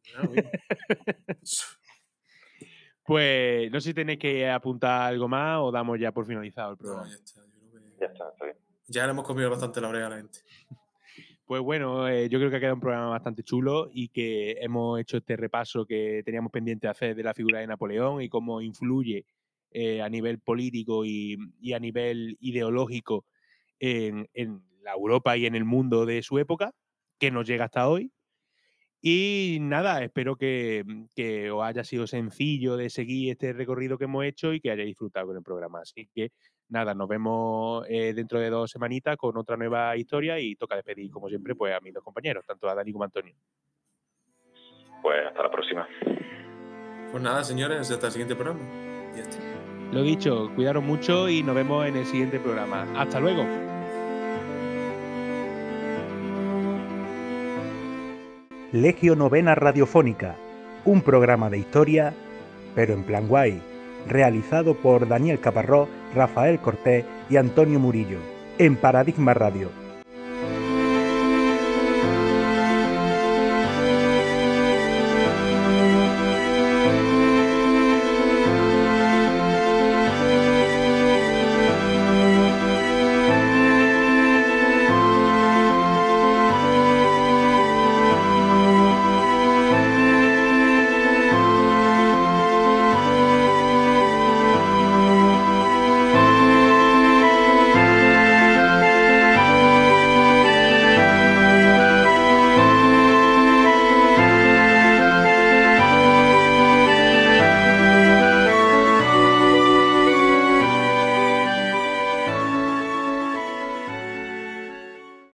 Pues no sé si tenéis que apuntar algo más o damos ya por finalizado el programa. No, ya está. Ya está bien. Ya le hemos comido bastante la oreja a la gente. Pues bueno, yo creo que ha quedado un programa bastante chulo y que hemos hecho este repaso que teníamos pendiente de hacer de la figura de Napoleón y cómo influye a nivel político y a nivel ideológico en la Europa y en el mundo de su época, que nos llega hasta hoy. Y nada, espero que os haya sido sencillo de seguir este recorrido que hemos hecho y que hayáis disfrutado con el programa. Así que nada, nos vemos dentro de 2 semanitas con otra nueva historia y toca despedir, como siempre, pues a mis 2 compañeros, tanto a Dani como a Antonio. Pues hasta la próxima. Pues nada, señores, hasta el siguiente programa. Ya está. Lo dicho, cuidaros mucho y nos vemos en el siguiente programa. ¡Hasta luego! Legio Novena Radiofónica, un programa de historia, pero en plan guay, realizado por Daniel Caparrós, Rafael Cortés y Antonio Murillo, en Paradigma Radio.